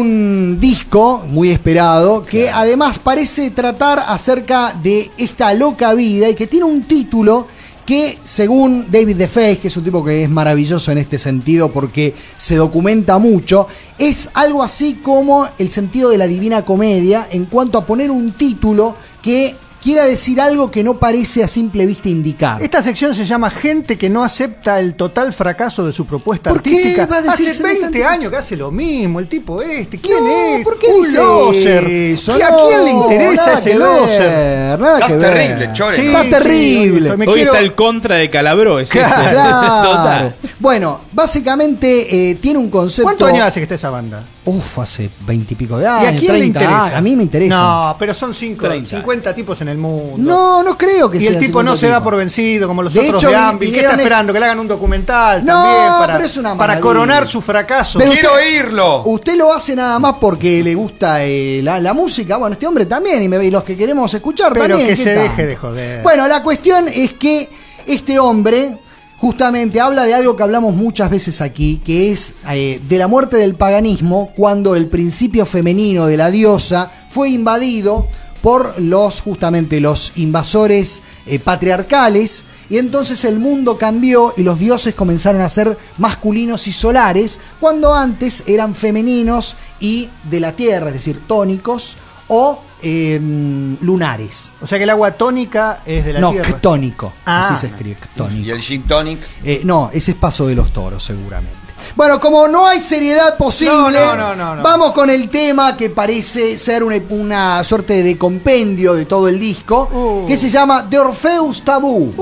un disco muy esperado que además parece tratar acerca de esta loca vida y que tiene un título que, según David DeFace, que es un tipo que es maravilloso en este sentido porque se documenta mucho, es algo así como el sentido de la Divina Comedia en cuanto a poner un título que quiera decir algo que no parece a simple vista indicar. Esta sección se llama Gente que no acepta el total fracaso de su propuesta ¿Por qué artística. va a decir Hace semejante- veinte años que hace lo mismo, el tipo este. ¿Quién No, es? ¿por qué Un dice loser. eso? ¿Y a No, quién le interesa nada ese que loser? ver, nada Estás que ver. terrible, Chore, Sí, ¿no? Está sí, terrible. hoy me Hoy quiero- está el contra de Calabró. es Claro. este. Claro. Total. Bueno, básicamente eh, tiene un concepto. ¿Cuántos años hace que está esa banda? Uf, hace veintipico de ¿Y años. a quién le treinta interesa? años. A mí me interesa. No, pero son cinco, treinta. cincuenta tipos en el mundo. No, no creo que Y sea el tipo no se da por vencido como los De otros hecho, de vi- Anvil. ¿Qué vinieron está es- esperando? Que le hagan un documental No, también para, pero es una para maravilla. coronar su fracaso. Pero Quiero usted- oírlo. Usted lo hace nada más porque le gusta eh, la, la música. Bueno, este hombre también, y, me- y los que queremos escuchar Pero también. que ¿qué se tal? deje de joder. Bueno, la cuestión es que este hombre justamente habla de algo que hablamos muchas veces aquí, que es eh, de la muerte del paganismo, cuando el principio femenino de la diosa fue invadido por los justamente los invasores eh, patriarcales, y entonces el mundo cambió y los dioses comenzaron a ser masculinos y solares, cuando antes eran femeninos y de la tierra, es decir, tónicos o eh, lunares. O sea que el agua tónica es de la No, tierra. ctónico. Ah. Así se escribe, ctónico. Y el gin tonic. Eh, no, ese es Paso de los Toros, seguramente. Bueno, como no hay seriedad posible, No, no, no, no, no. vamos con el tema que parece ser una, una suerte de compendio de todo el disco, Uh. que se llama The Orpheus Tabú.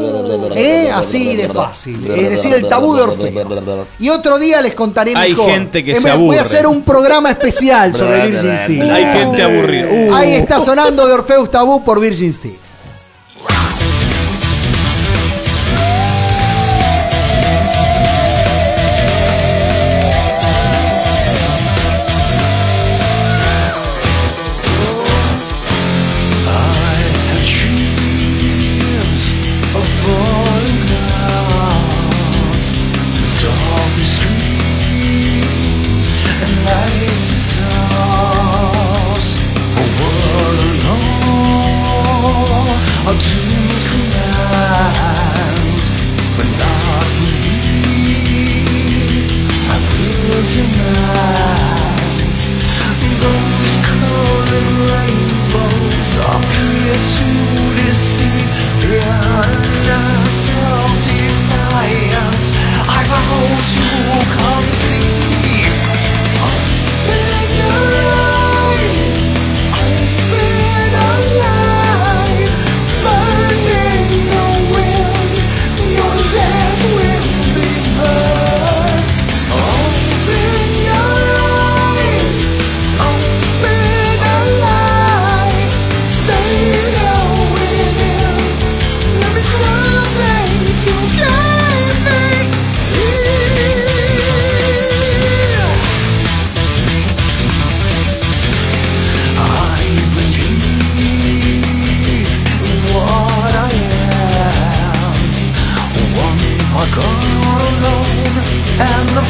Eh, Así de fácil. Es decir, el tabú de Orfeo. Y otro día les contaré Hay mejor. gente que Eh, se Voy a aburre. hacer un programa especial sobre Virgin Steel. Hay gente aburrida. Uh. Ahí está sonando The Orpheus Tabú por Virgin Steel. A world alone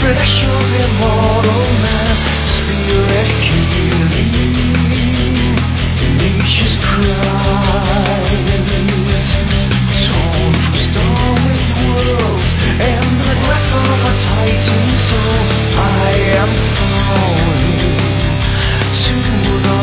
flesh of immortal man, spirit healing nature's cries, torn from star-with worlds and the breath of a titan soul. I am falling to the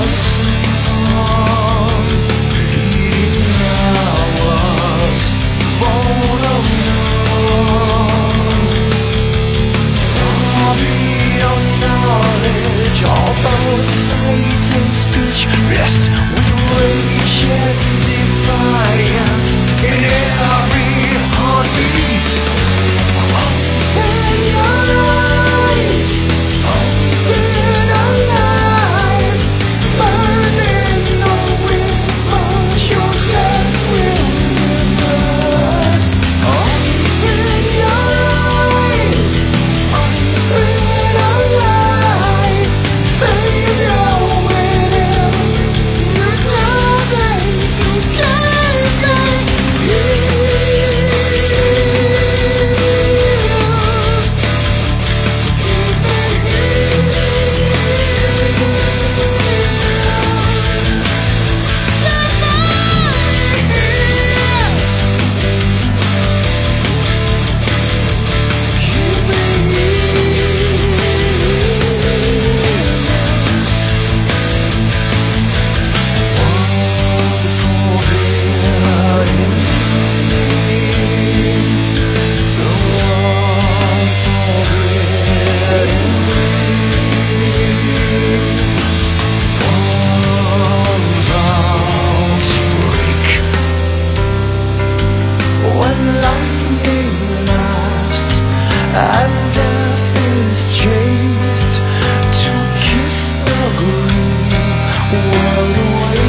sun, bleeding hours, born unknown. Far beyond knowledge, although sight and speech rest with rage and defiance in every heartbeat. Open your eyes, open alive, burning the wind, but your death will never. Open your eyes, open alive, Savior within. There's nothing to gain. When lightning laughs and death is chased to kiss the green world away.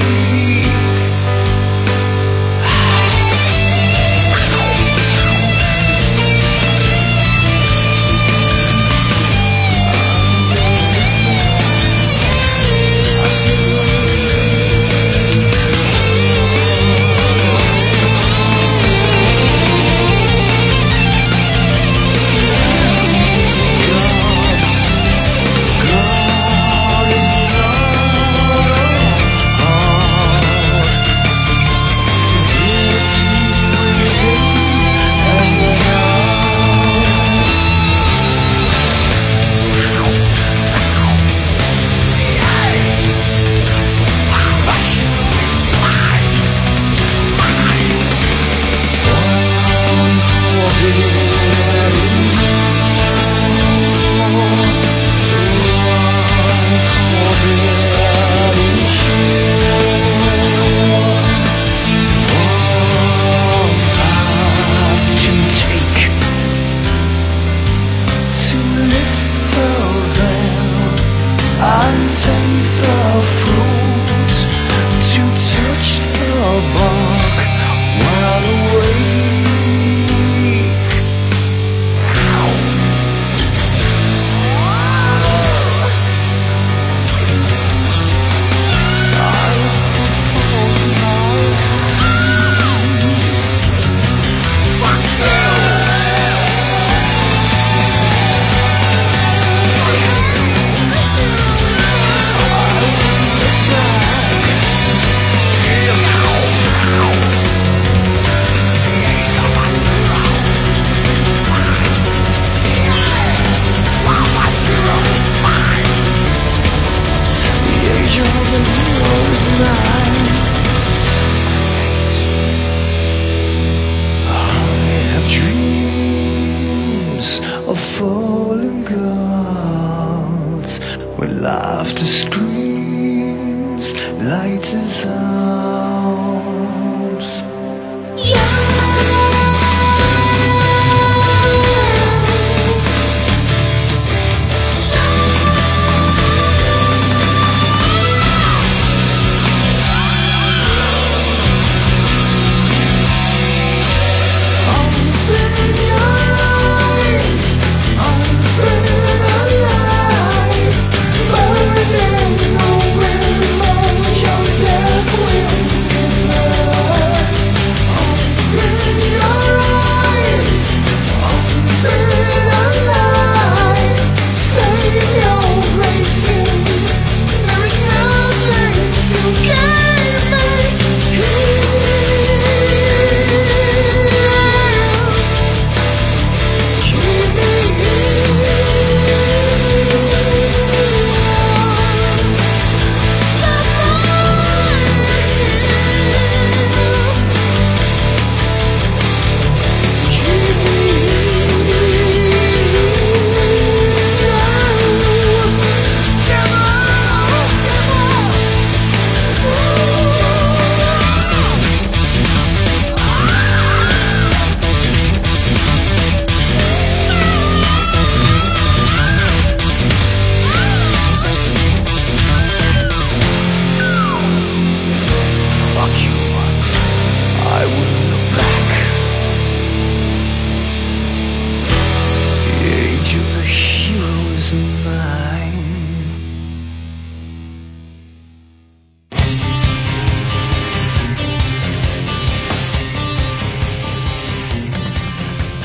Laughter screams, lights and sounds. Burning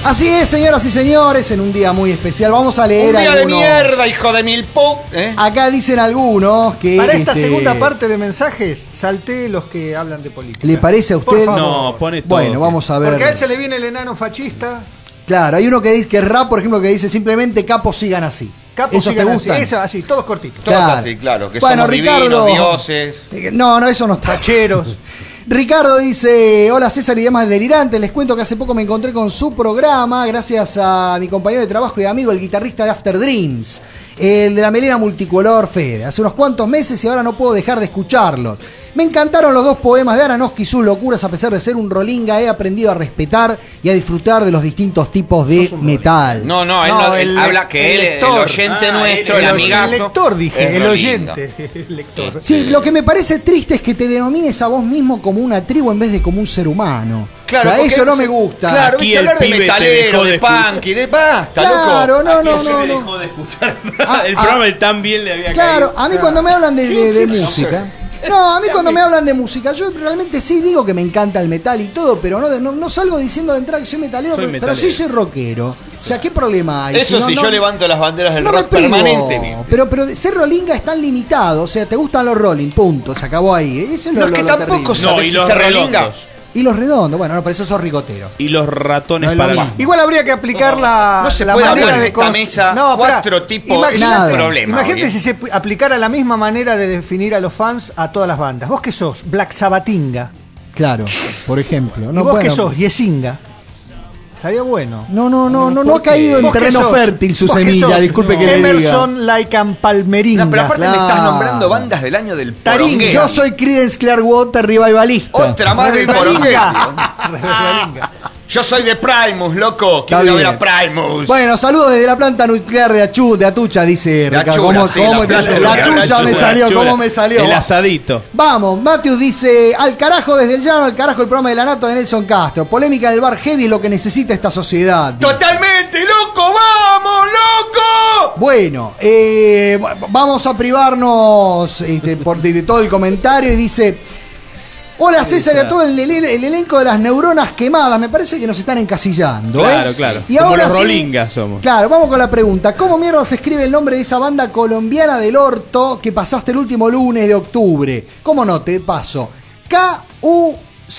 Así es, señoras y señores, en un día muy especial vamos a leer Un día algunos... de mierda, hijo de mil pu... ¿eh? Acá dicen algunos que... Para esta este, segunda parte de mensajes, salté los que hablan de política. ¿Le parece a usted? Por favor. No, pone todo. Bueno, vamos a ver. Porque a él se le viene el enano fascista. Claro, hay uno que dice que rap, por ejemplo, que dice simplemente capos sigan así. Capos ¿Eso te sigan gusta? así, eso, así, todos cortitos. Todos Claro. así, claro. Que Bueno, somos Ricardo- divinos, dioses. Eh, No, no, eso no está. Tacheros. Ricardo dice, hola César y demás delirantes, les cuento que hace poco me encontré con su programa gracias a mi compañero de trabajo y amigo, el guitarrista de After Dreams, el de la melena multicolor Fede, hace unos cuantos meses y ahora no puedo dejar de escucharlos. Me encantaron los dos poemas de Aranowski y sus locuras, a pesar de ser un rolinga, he aprendido a respetar y a disfrutar de los distintos tipos de metal. No, no, él, No, no, él el- habla que el él, lector. el oyente Ah, nuestro, el- el, el amigazo. El lector, dije, es el rolinga. oyente. El lector. Sí, lo que me parece triste es que te denomines a vos mismo como una tribu en vez de como un ser humano. Claro, o sea, porque eso no me gusta. Claro, Aquí viste el hablar de pibe te metalero, dejó de de punk y de basta, Claro, loco. no, Aquí no, se no, me no. dejó de escuchar. Ah, el ah. programa del tan bien le había Claro, caído. a mí cuando me hablan de, de- de música. No, a mí cuando me hablan de música, yo realmente sí digo que me encanta el metal y todo, pero no, no, no salgo diciendo de entrada que soy metalero, Soy pero, metalero. pero sí soy rockero. O sea, ¿qué problema hay? Eso no- si no- yo levanto las banderas del no me rock privo, permanentemente. pero, pero de ser rolinga es tan limitado, o sea, te gustan los rolling, punto, se acabó ahí. Ese es lo, No, es lo- que lo tampoco terrible. No, sabes y si los ser rolinga. redondos. Y los redondos, bueno, no, pero eso sos ricotero. Y los ratones No es lo para mismo. Igual habría que aplicar la, No se la puede manera hablar en de esta con- mesa espera. cuatro tipos, es un Imagínate, problema, imagínate oye. si se pu- aplicara la misma manera de definir a los fans a todas las bandas. ¿Vos qué sos? Black Sabatinga. Claro, por ejemplo. ¿Y No, vos bueno, qué sos? Yesinga. Estaría bueno. No, no, no, no, no ¿Por ha caído qué? en ¿Vos qué terreno sos? fértil su ¿Vos qué semilla, sos? disculpe que le diga. Emerson Laikan Palmeringa. No, pero aparte me estás Claro. nombrando bandas del año del Tarín, poronguero. Yo soy Creedence Clearwater Revivalista. Otra más del poronguero. Revelinga. Yo soy de Primus, loco. Está Quiero ir a ver bien. a Primus. Bueno, saludos desde la planta nuclear de, Achu, de Atucha, dice Ricardo. Achura, ¿Cómo- sí, cómo la te- planta la nuclear de chucha me Achura, salió, Chula. ¿cómo me salió? El asadito. Vamos, Matthews dice, al carajo desde el llano, al carajo el programa de la Nato de Nelson Castro. Polémica del bar heavy es lo que necesita esta sociedad. dice. Totalmente, loco, vamos, loco. Bueno, eh, vamos a privarnos este, por, de, de todo el comentario y dice... Hola César y a todo el, el- el elenco de las neuronas quemadas. Me parece que nos están encasillando. Claro, ¿eh? claro. Y Como ahora los sí- rolingas somos. Claro, vamos con la pregunta. ¿Cómo mierda se escribe el nombre de esa banda colombiana del orto que pasaste el último lunes de octubre? ¿Cómo no? Te paso. K U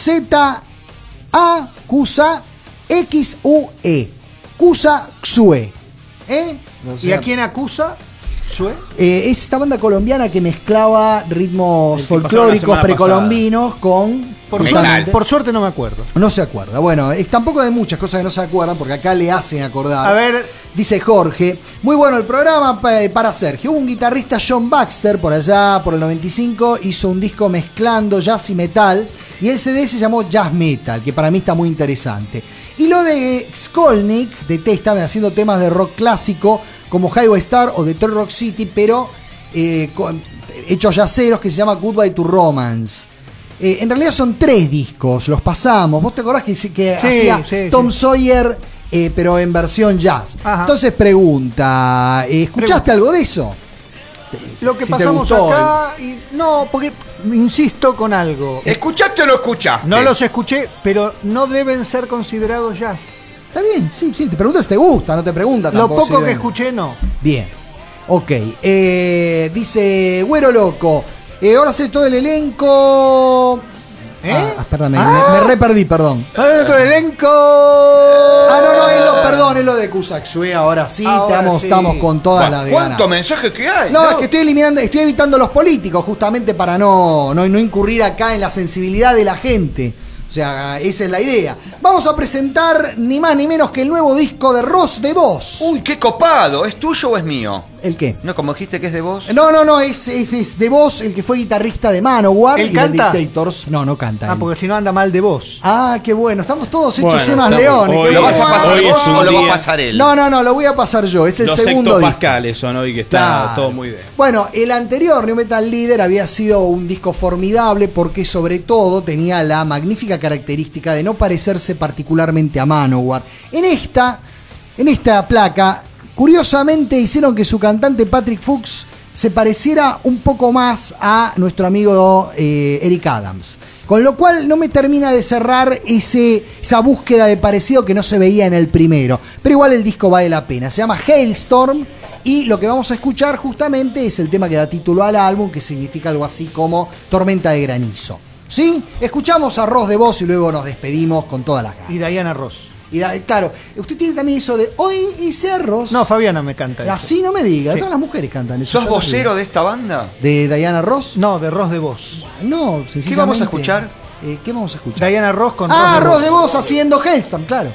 Z A Cusa X U E. Cusa Xue. ¿Eh? O ¿Y sea, a quién acusa? ¿Sue? eh, es esta banda colombiana que mezclaba ritmos El que pasó la folclóricos semana precolombinos con... Por Metal. suerte, por suerte no me acuerdo. No se acuerda. Bueno, es tampoco de muchas cosas que no se acuerdan, porque acá le hacen acordar. A ver. Dice Jorge, muy bueno el programa pa- para Sergio. Hubo un guitarrista, John Baxter, por allá, por el noventa y cinco, hizo un disco mezclando jazz y metal, y el C D se llamó Jazz Metal, que para mí está muy interesante. Y lo de Skolnick, de Testament, haciendo temas de rock clásico, como Highway Star o Detroit Rock City, pero eh, con- hechos yaceros, que se llama Goodbye to Romance. Eh, en realidad son tres discos, los pasamos. ¿Vos te acordás que, que Sí, hacía sí, Tom sí. Sawyer, eh, pero en versión jazz? Ajá. Entonces pregunta, eh, ¿escuchaste Pregunta. algo de eso? Lo que Si te pasamos gustó, acá. y- no, porque insisto con algo. ¿Escuchaste o no escuchaste? No los escuché, pero no deben ser considerados jazz. Está bien, sí, sí, te preguntas si te gusta, no te pregunta Lo tampoco. poco si- que escuché, no. Bien, ok. Eh, dice, güero loco, eh, ahora sé todo el elenco... ¿Eh? Ah, perdón, me, Ah. me- me re perdí, perdón. ¡Otro elenco! Ah, no, no, es lo, perdón, es lo de Cusaxue, ahora sí, Ahora estamos, sí. estamos con todas Buah, las de ¿Cuántos ganar. mensajes que hay? No, es que estoy eliminando, estoy evitando los políticos justamente para no, no, no incurrir acá en la sensibilidad de la gente. O sea, esa es la idea. Vamos a presentar ni más ni menos que el nuevo disco de Ross de Vos. Uy, qué copado. ¿Es tuyo o es mío? ¿El qué? No, como dijiste que es de vos. No, no, no, es, es, es de Vos, el que fue guitarrista de Manowar ¿Él y canta? de Dictators. No, no canta. Ah, él. porque si no anda mal de voz. Ah, qué bueno, estamos todos hechos Bueno, unos está leones. muy- qué ¿Lo hoy vas a bueno. pasar hoy vos es un o lo va a día- pasar él? No, no, no, lo voy a pasar yo, es el Los segundo disco. hectopascales son hoy que está Claro. todo muy bien. Bueno, el anterior New Metal Leader había sido un disco formidable porque sobre todo tenía la magnífica característica de no parecerse particularmente a Manowar. En esta, en esta placa, curiosamente hicieron que su cantante Patrick Fuchs se pareciera un poco más a nuestro amigo eh, Eric Adams. Con lo cual no me termina de cerrar ese, esa búsqueda de parecido que no se veía en el primero. Pero igual el disco vale la pena. Se llama Hailstorm y lo que vamos a escuchar justamente es el tema que da título al álbum, que significa algo así como tormenta de granizo. ¿Sí? Escuchamos a Ross de voz y luego nos despedimos con todas las ganas. Y Diana Ross. Y da, claro, usted tiene también eso de hoy hice Ross. No, Fabiana me canta eso. Así no me diga, Sí. todas las mujeres cantan eso. ¿Sos Está vocero terrible. de esta banda? ¿De Diana Ross? No, de Ross de voz. No, sencillamente. ¿Qué vamos a escuchar? Eh, ¿Qué vamos a escuchar? Diana Ross con Ah, Ross de Ross voz. de voz haciendo Hailstorm, claro.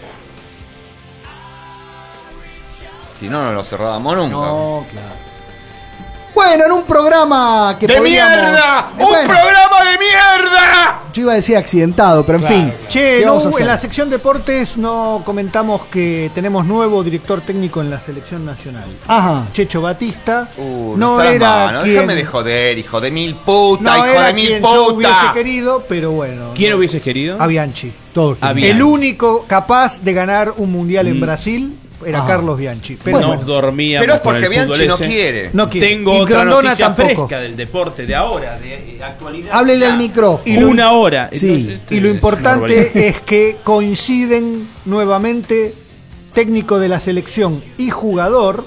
Si no, no lo cerrábamos nunca. No, claro. Bueno, en un programa que ¡De podríamos... mierda! Eh, ¡Un bueno, programa de mierda! yo iba a decir accidentado, pero en Claro. fin. Che, ¿qué no, vamos a hacer? en la sección deportes no comentamos que tenemos nuevo director técnico en la selección nacional. Ajá. Checho Batista. Uh, no está las era manos. quien, Déjame de joder, hijo de mil puta, no hijo era de mil quien yo hubiese puta. querido, pero bueno. ¿Quién no. hubieses querido? A Bianchi. Todo A genial. Bianchi. El único capaz de ganar un mundial en Mm. Brasil era Ah. Carlos Bianchi. Pero Nos bueno, dormíamos Pero es con porque el fútbol Bianchi no ese. quiere. no quiere. Tengo Y otra Grondona noticia tampoco. fresca del deporte de ahora, de, de actualidad. Háblele al Ya. micrófono. Y lo- Una hora. Sí. Entonces, Y lo es importante una barbaridad. es que coinciden nuevamente técnico de la selección y jugador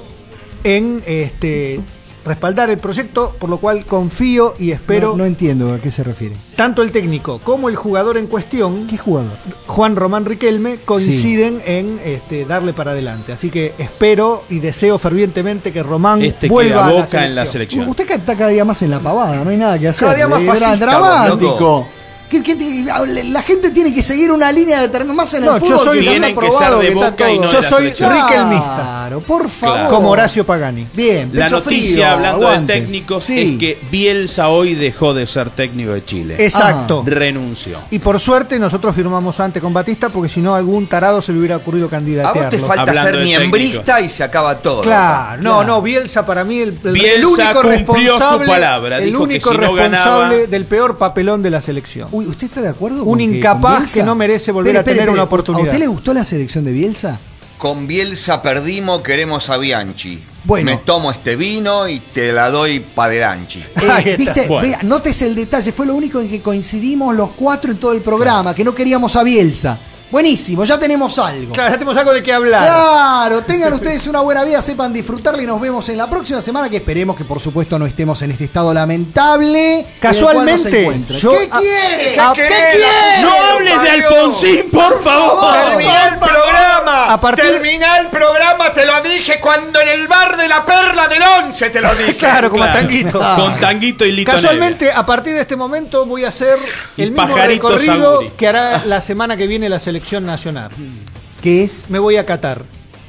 en este respaldar el proyecto, por lo cual confío y espero No, no entiendo a qué se refiere. tanto el técnico como el jugador en cuestión, ¿Qué jugador? Juan Román Riquelme, coinciden en este, darle para adelante. Así que espero y deseo fervientemente que Román Este vuelva queda a la Boca selección. en la selección. Usted está cada día más en la pavada, no hay nada que hacer. Cada día más Es dra- fascista, dramático. vos, loco. ¿Qué- qué te- la gente tiene que seguir una línea determinada más en el No, yo fútbol. soy- que ya tienen está que probado ser de que está Boca y todo- no de Yo la soy selección. riquelmista. Claro, por favor. Como Horacio Pagani. Bien, La pecho noticia, frío, hablando aguante. de técnicos, Sí. es que Bielsa hoy dejó de ser técnico de Chile. Exacto. Renunció. Y por suerte nosotros firmamos antes con Batista porque si no algún tarado se le hubiera ocurrido A candidatearlo. vos te falta Hablando ser de miembrista y se acaba todo. Claro, no, Claro. no, Bielsa para mí el, el- Bielsa el único cumplió su responsable, palabra, el dijo que único si no responsable ganaba- del peor papelón de la selección. Uy, ¿usted está de acuerdo? Un con que- incapaz con Bielsa? que no merece volver Espere, a tener espere, una espere. oportunidad. ¿A usted le gustó la selección de Bielsa? Con Bielsa perdimos, queremos a Bianchi. Bueno. Me tomo este vino y te la doy pa' de Danchi. Eh, Ahí está. ¿Viste? Bueno. Vea, nótese el detalle, fue lo único en que coincidimos los cuatro en todo el programa, que no queríamos a Bielsa. Buenísimo, ya tenemos algo. Claro, ya tenemos algo de qué hablar. Claro, tengan ustedes una buena vida, sepan disfrutarla y nos vemos en la próxima semana, que esperemos que por supuesto no estemos en este estado lamentable. Casualmente, en el cual nos encuentra. yo- ¿Qué ah, quiere? ¿qué ¿Qué querés? quiere? ¡No hables de Alfonsín, por favor! ¡Termina el programa! A partir- ¡Termina el programa! Te lo dije cuando en el bar de la Perla del Once te lo dije. Claro, como Claro. a Tanguito. Con Tanguito y Lito Casualmente, a partir de este momento voy a hacer Y el mismo Pajarito recorrido Saguri. que hará la semana que viene la selección nacional. ¿Qué es? Me voy a Qatar.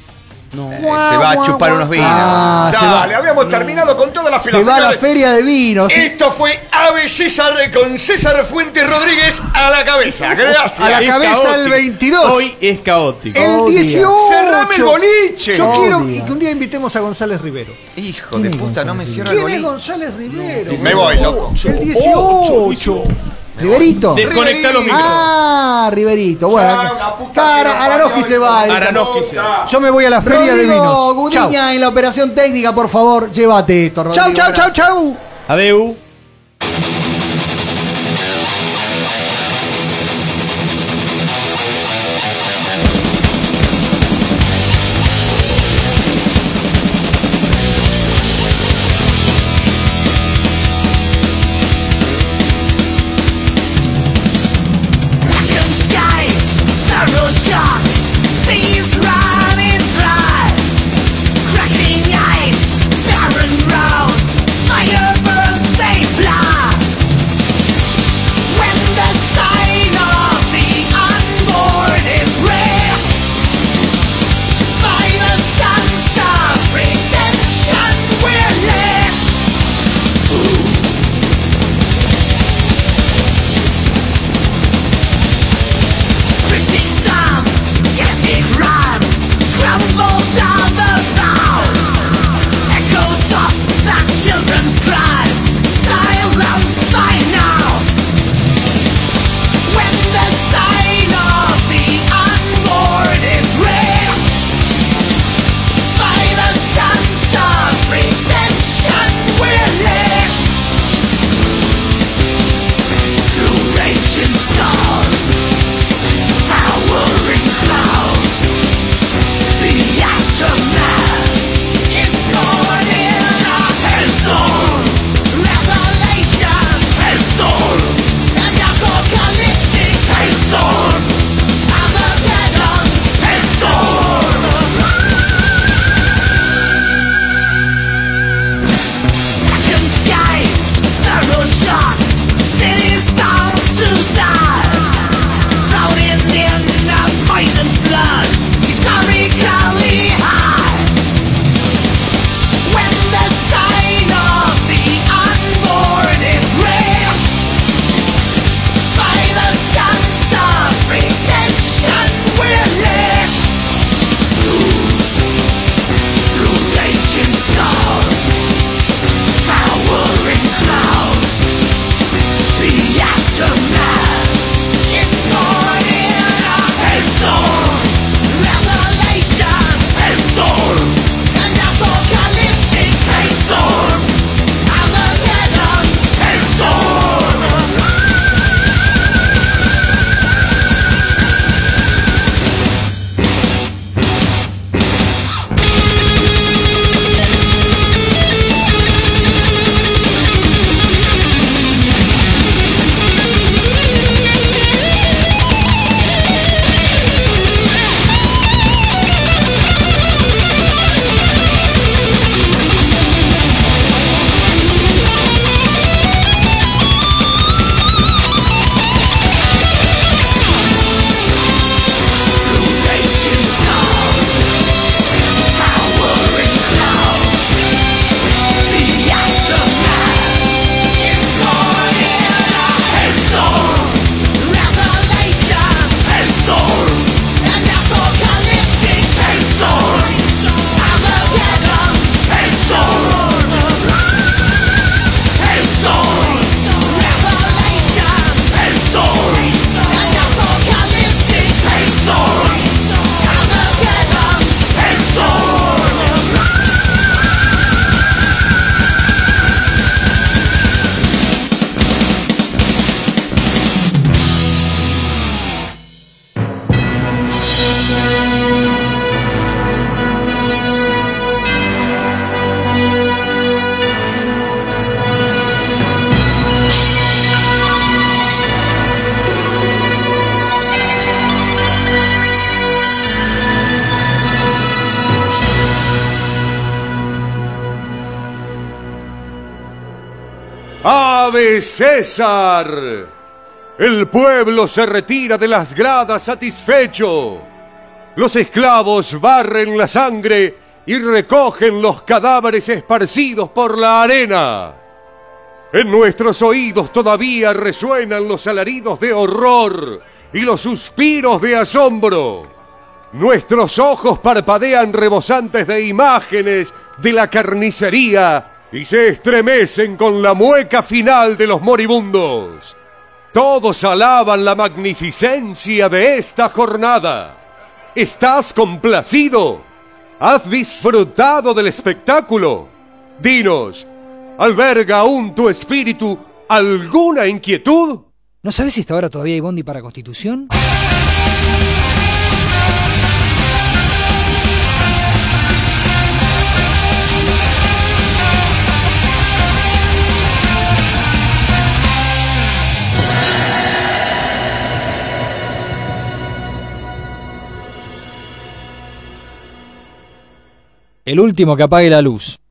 No. Eh, se va a chupar unos vinos. Ah, se Dale, va. habíamos terminado con todas las Se va a la señores. feria de vinos. ¿sí? Esto fue Ave César con César Fuentes Rodríguez a la cabeza. Gracias. A la Es cabeza el caótico. veintidós. Hoy es caótico. El Odia. dieciocho. Cerrame el boliche. Yo Odia. quiero y que un día invitemos a González Rivero. Hijo ¿Quién de es puta, no me Gonzalo cierra el ¿Quién es boliche. González Rivero? Me voy, loco. El dieciocho. Riverito. Desconectá los micrófonos. Ah, Riverito. Bueno, Chao, la puta que cara, lo Aranoji parió, se va. hijo de Aranoji se puta. va. Yo me voy a la feria de Rodrigo vinos. Gudiña Chau. en la operación técnica, por favor, llévate esto, Rodrigo. Chau, chau, chau, Gracias. chau. Adeu. Blackened skies, narrow shock, seas running dry, cracking ice, barren road, fire burns, stays ¡Ave César! El pueblo se retira de las gradas satisfecho. Los esclavos barren la sangre y recogen los cadáveres esparcidos por la arena. En nuestros oídos todavía resuenan los alaridos de horror y los suspiros de asombro. Nuestros ojos parpadean rebosantes de imágenes de la carnicería y se estremecen con la mueca final de los moribundos. Todos alaban la magnificencia de esta jornada. ¿Estás complacido? ¿Has disfrutado del espectáculo? Dinos, ¿alberga aún tu espíritu alguna inquietud? ¿No sabes si hasta ahora todavía hay bondi para Constitución? El último que apague la luz.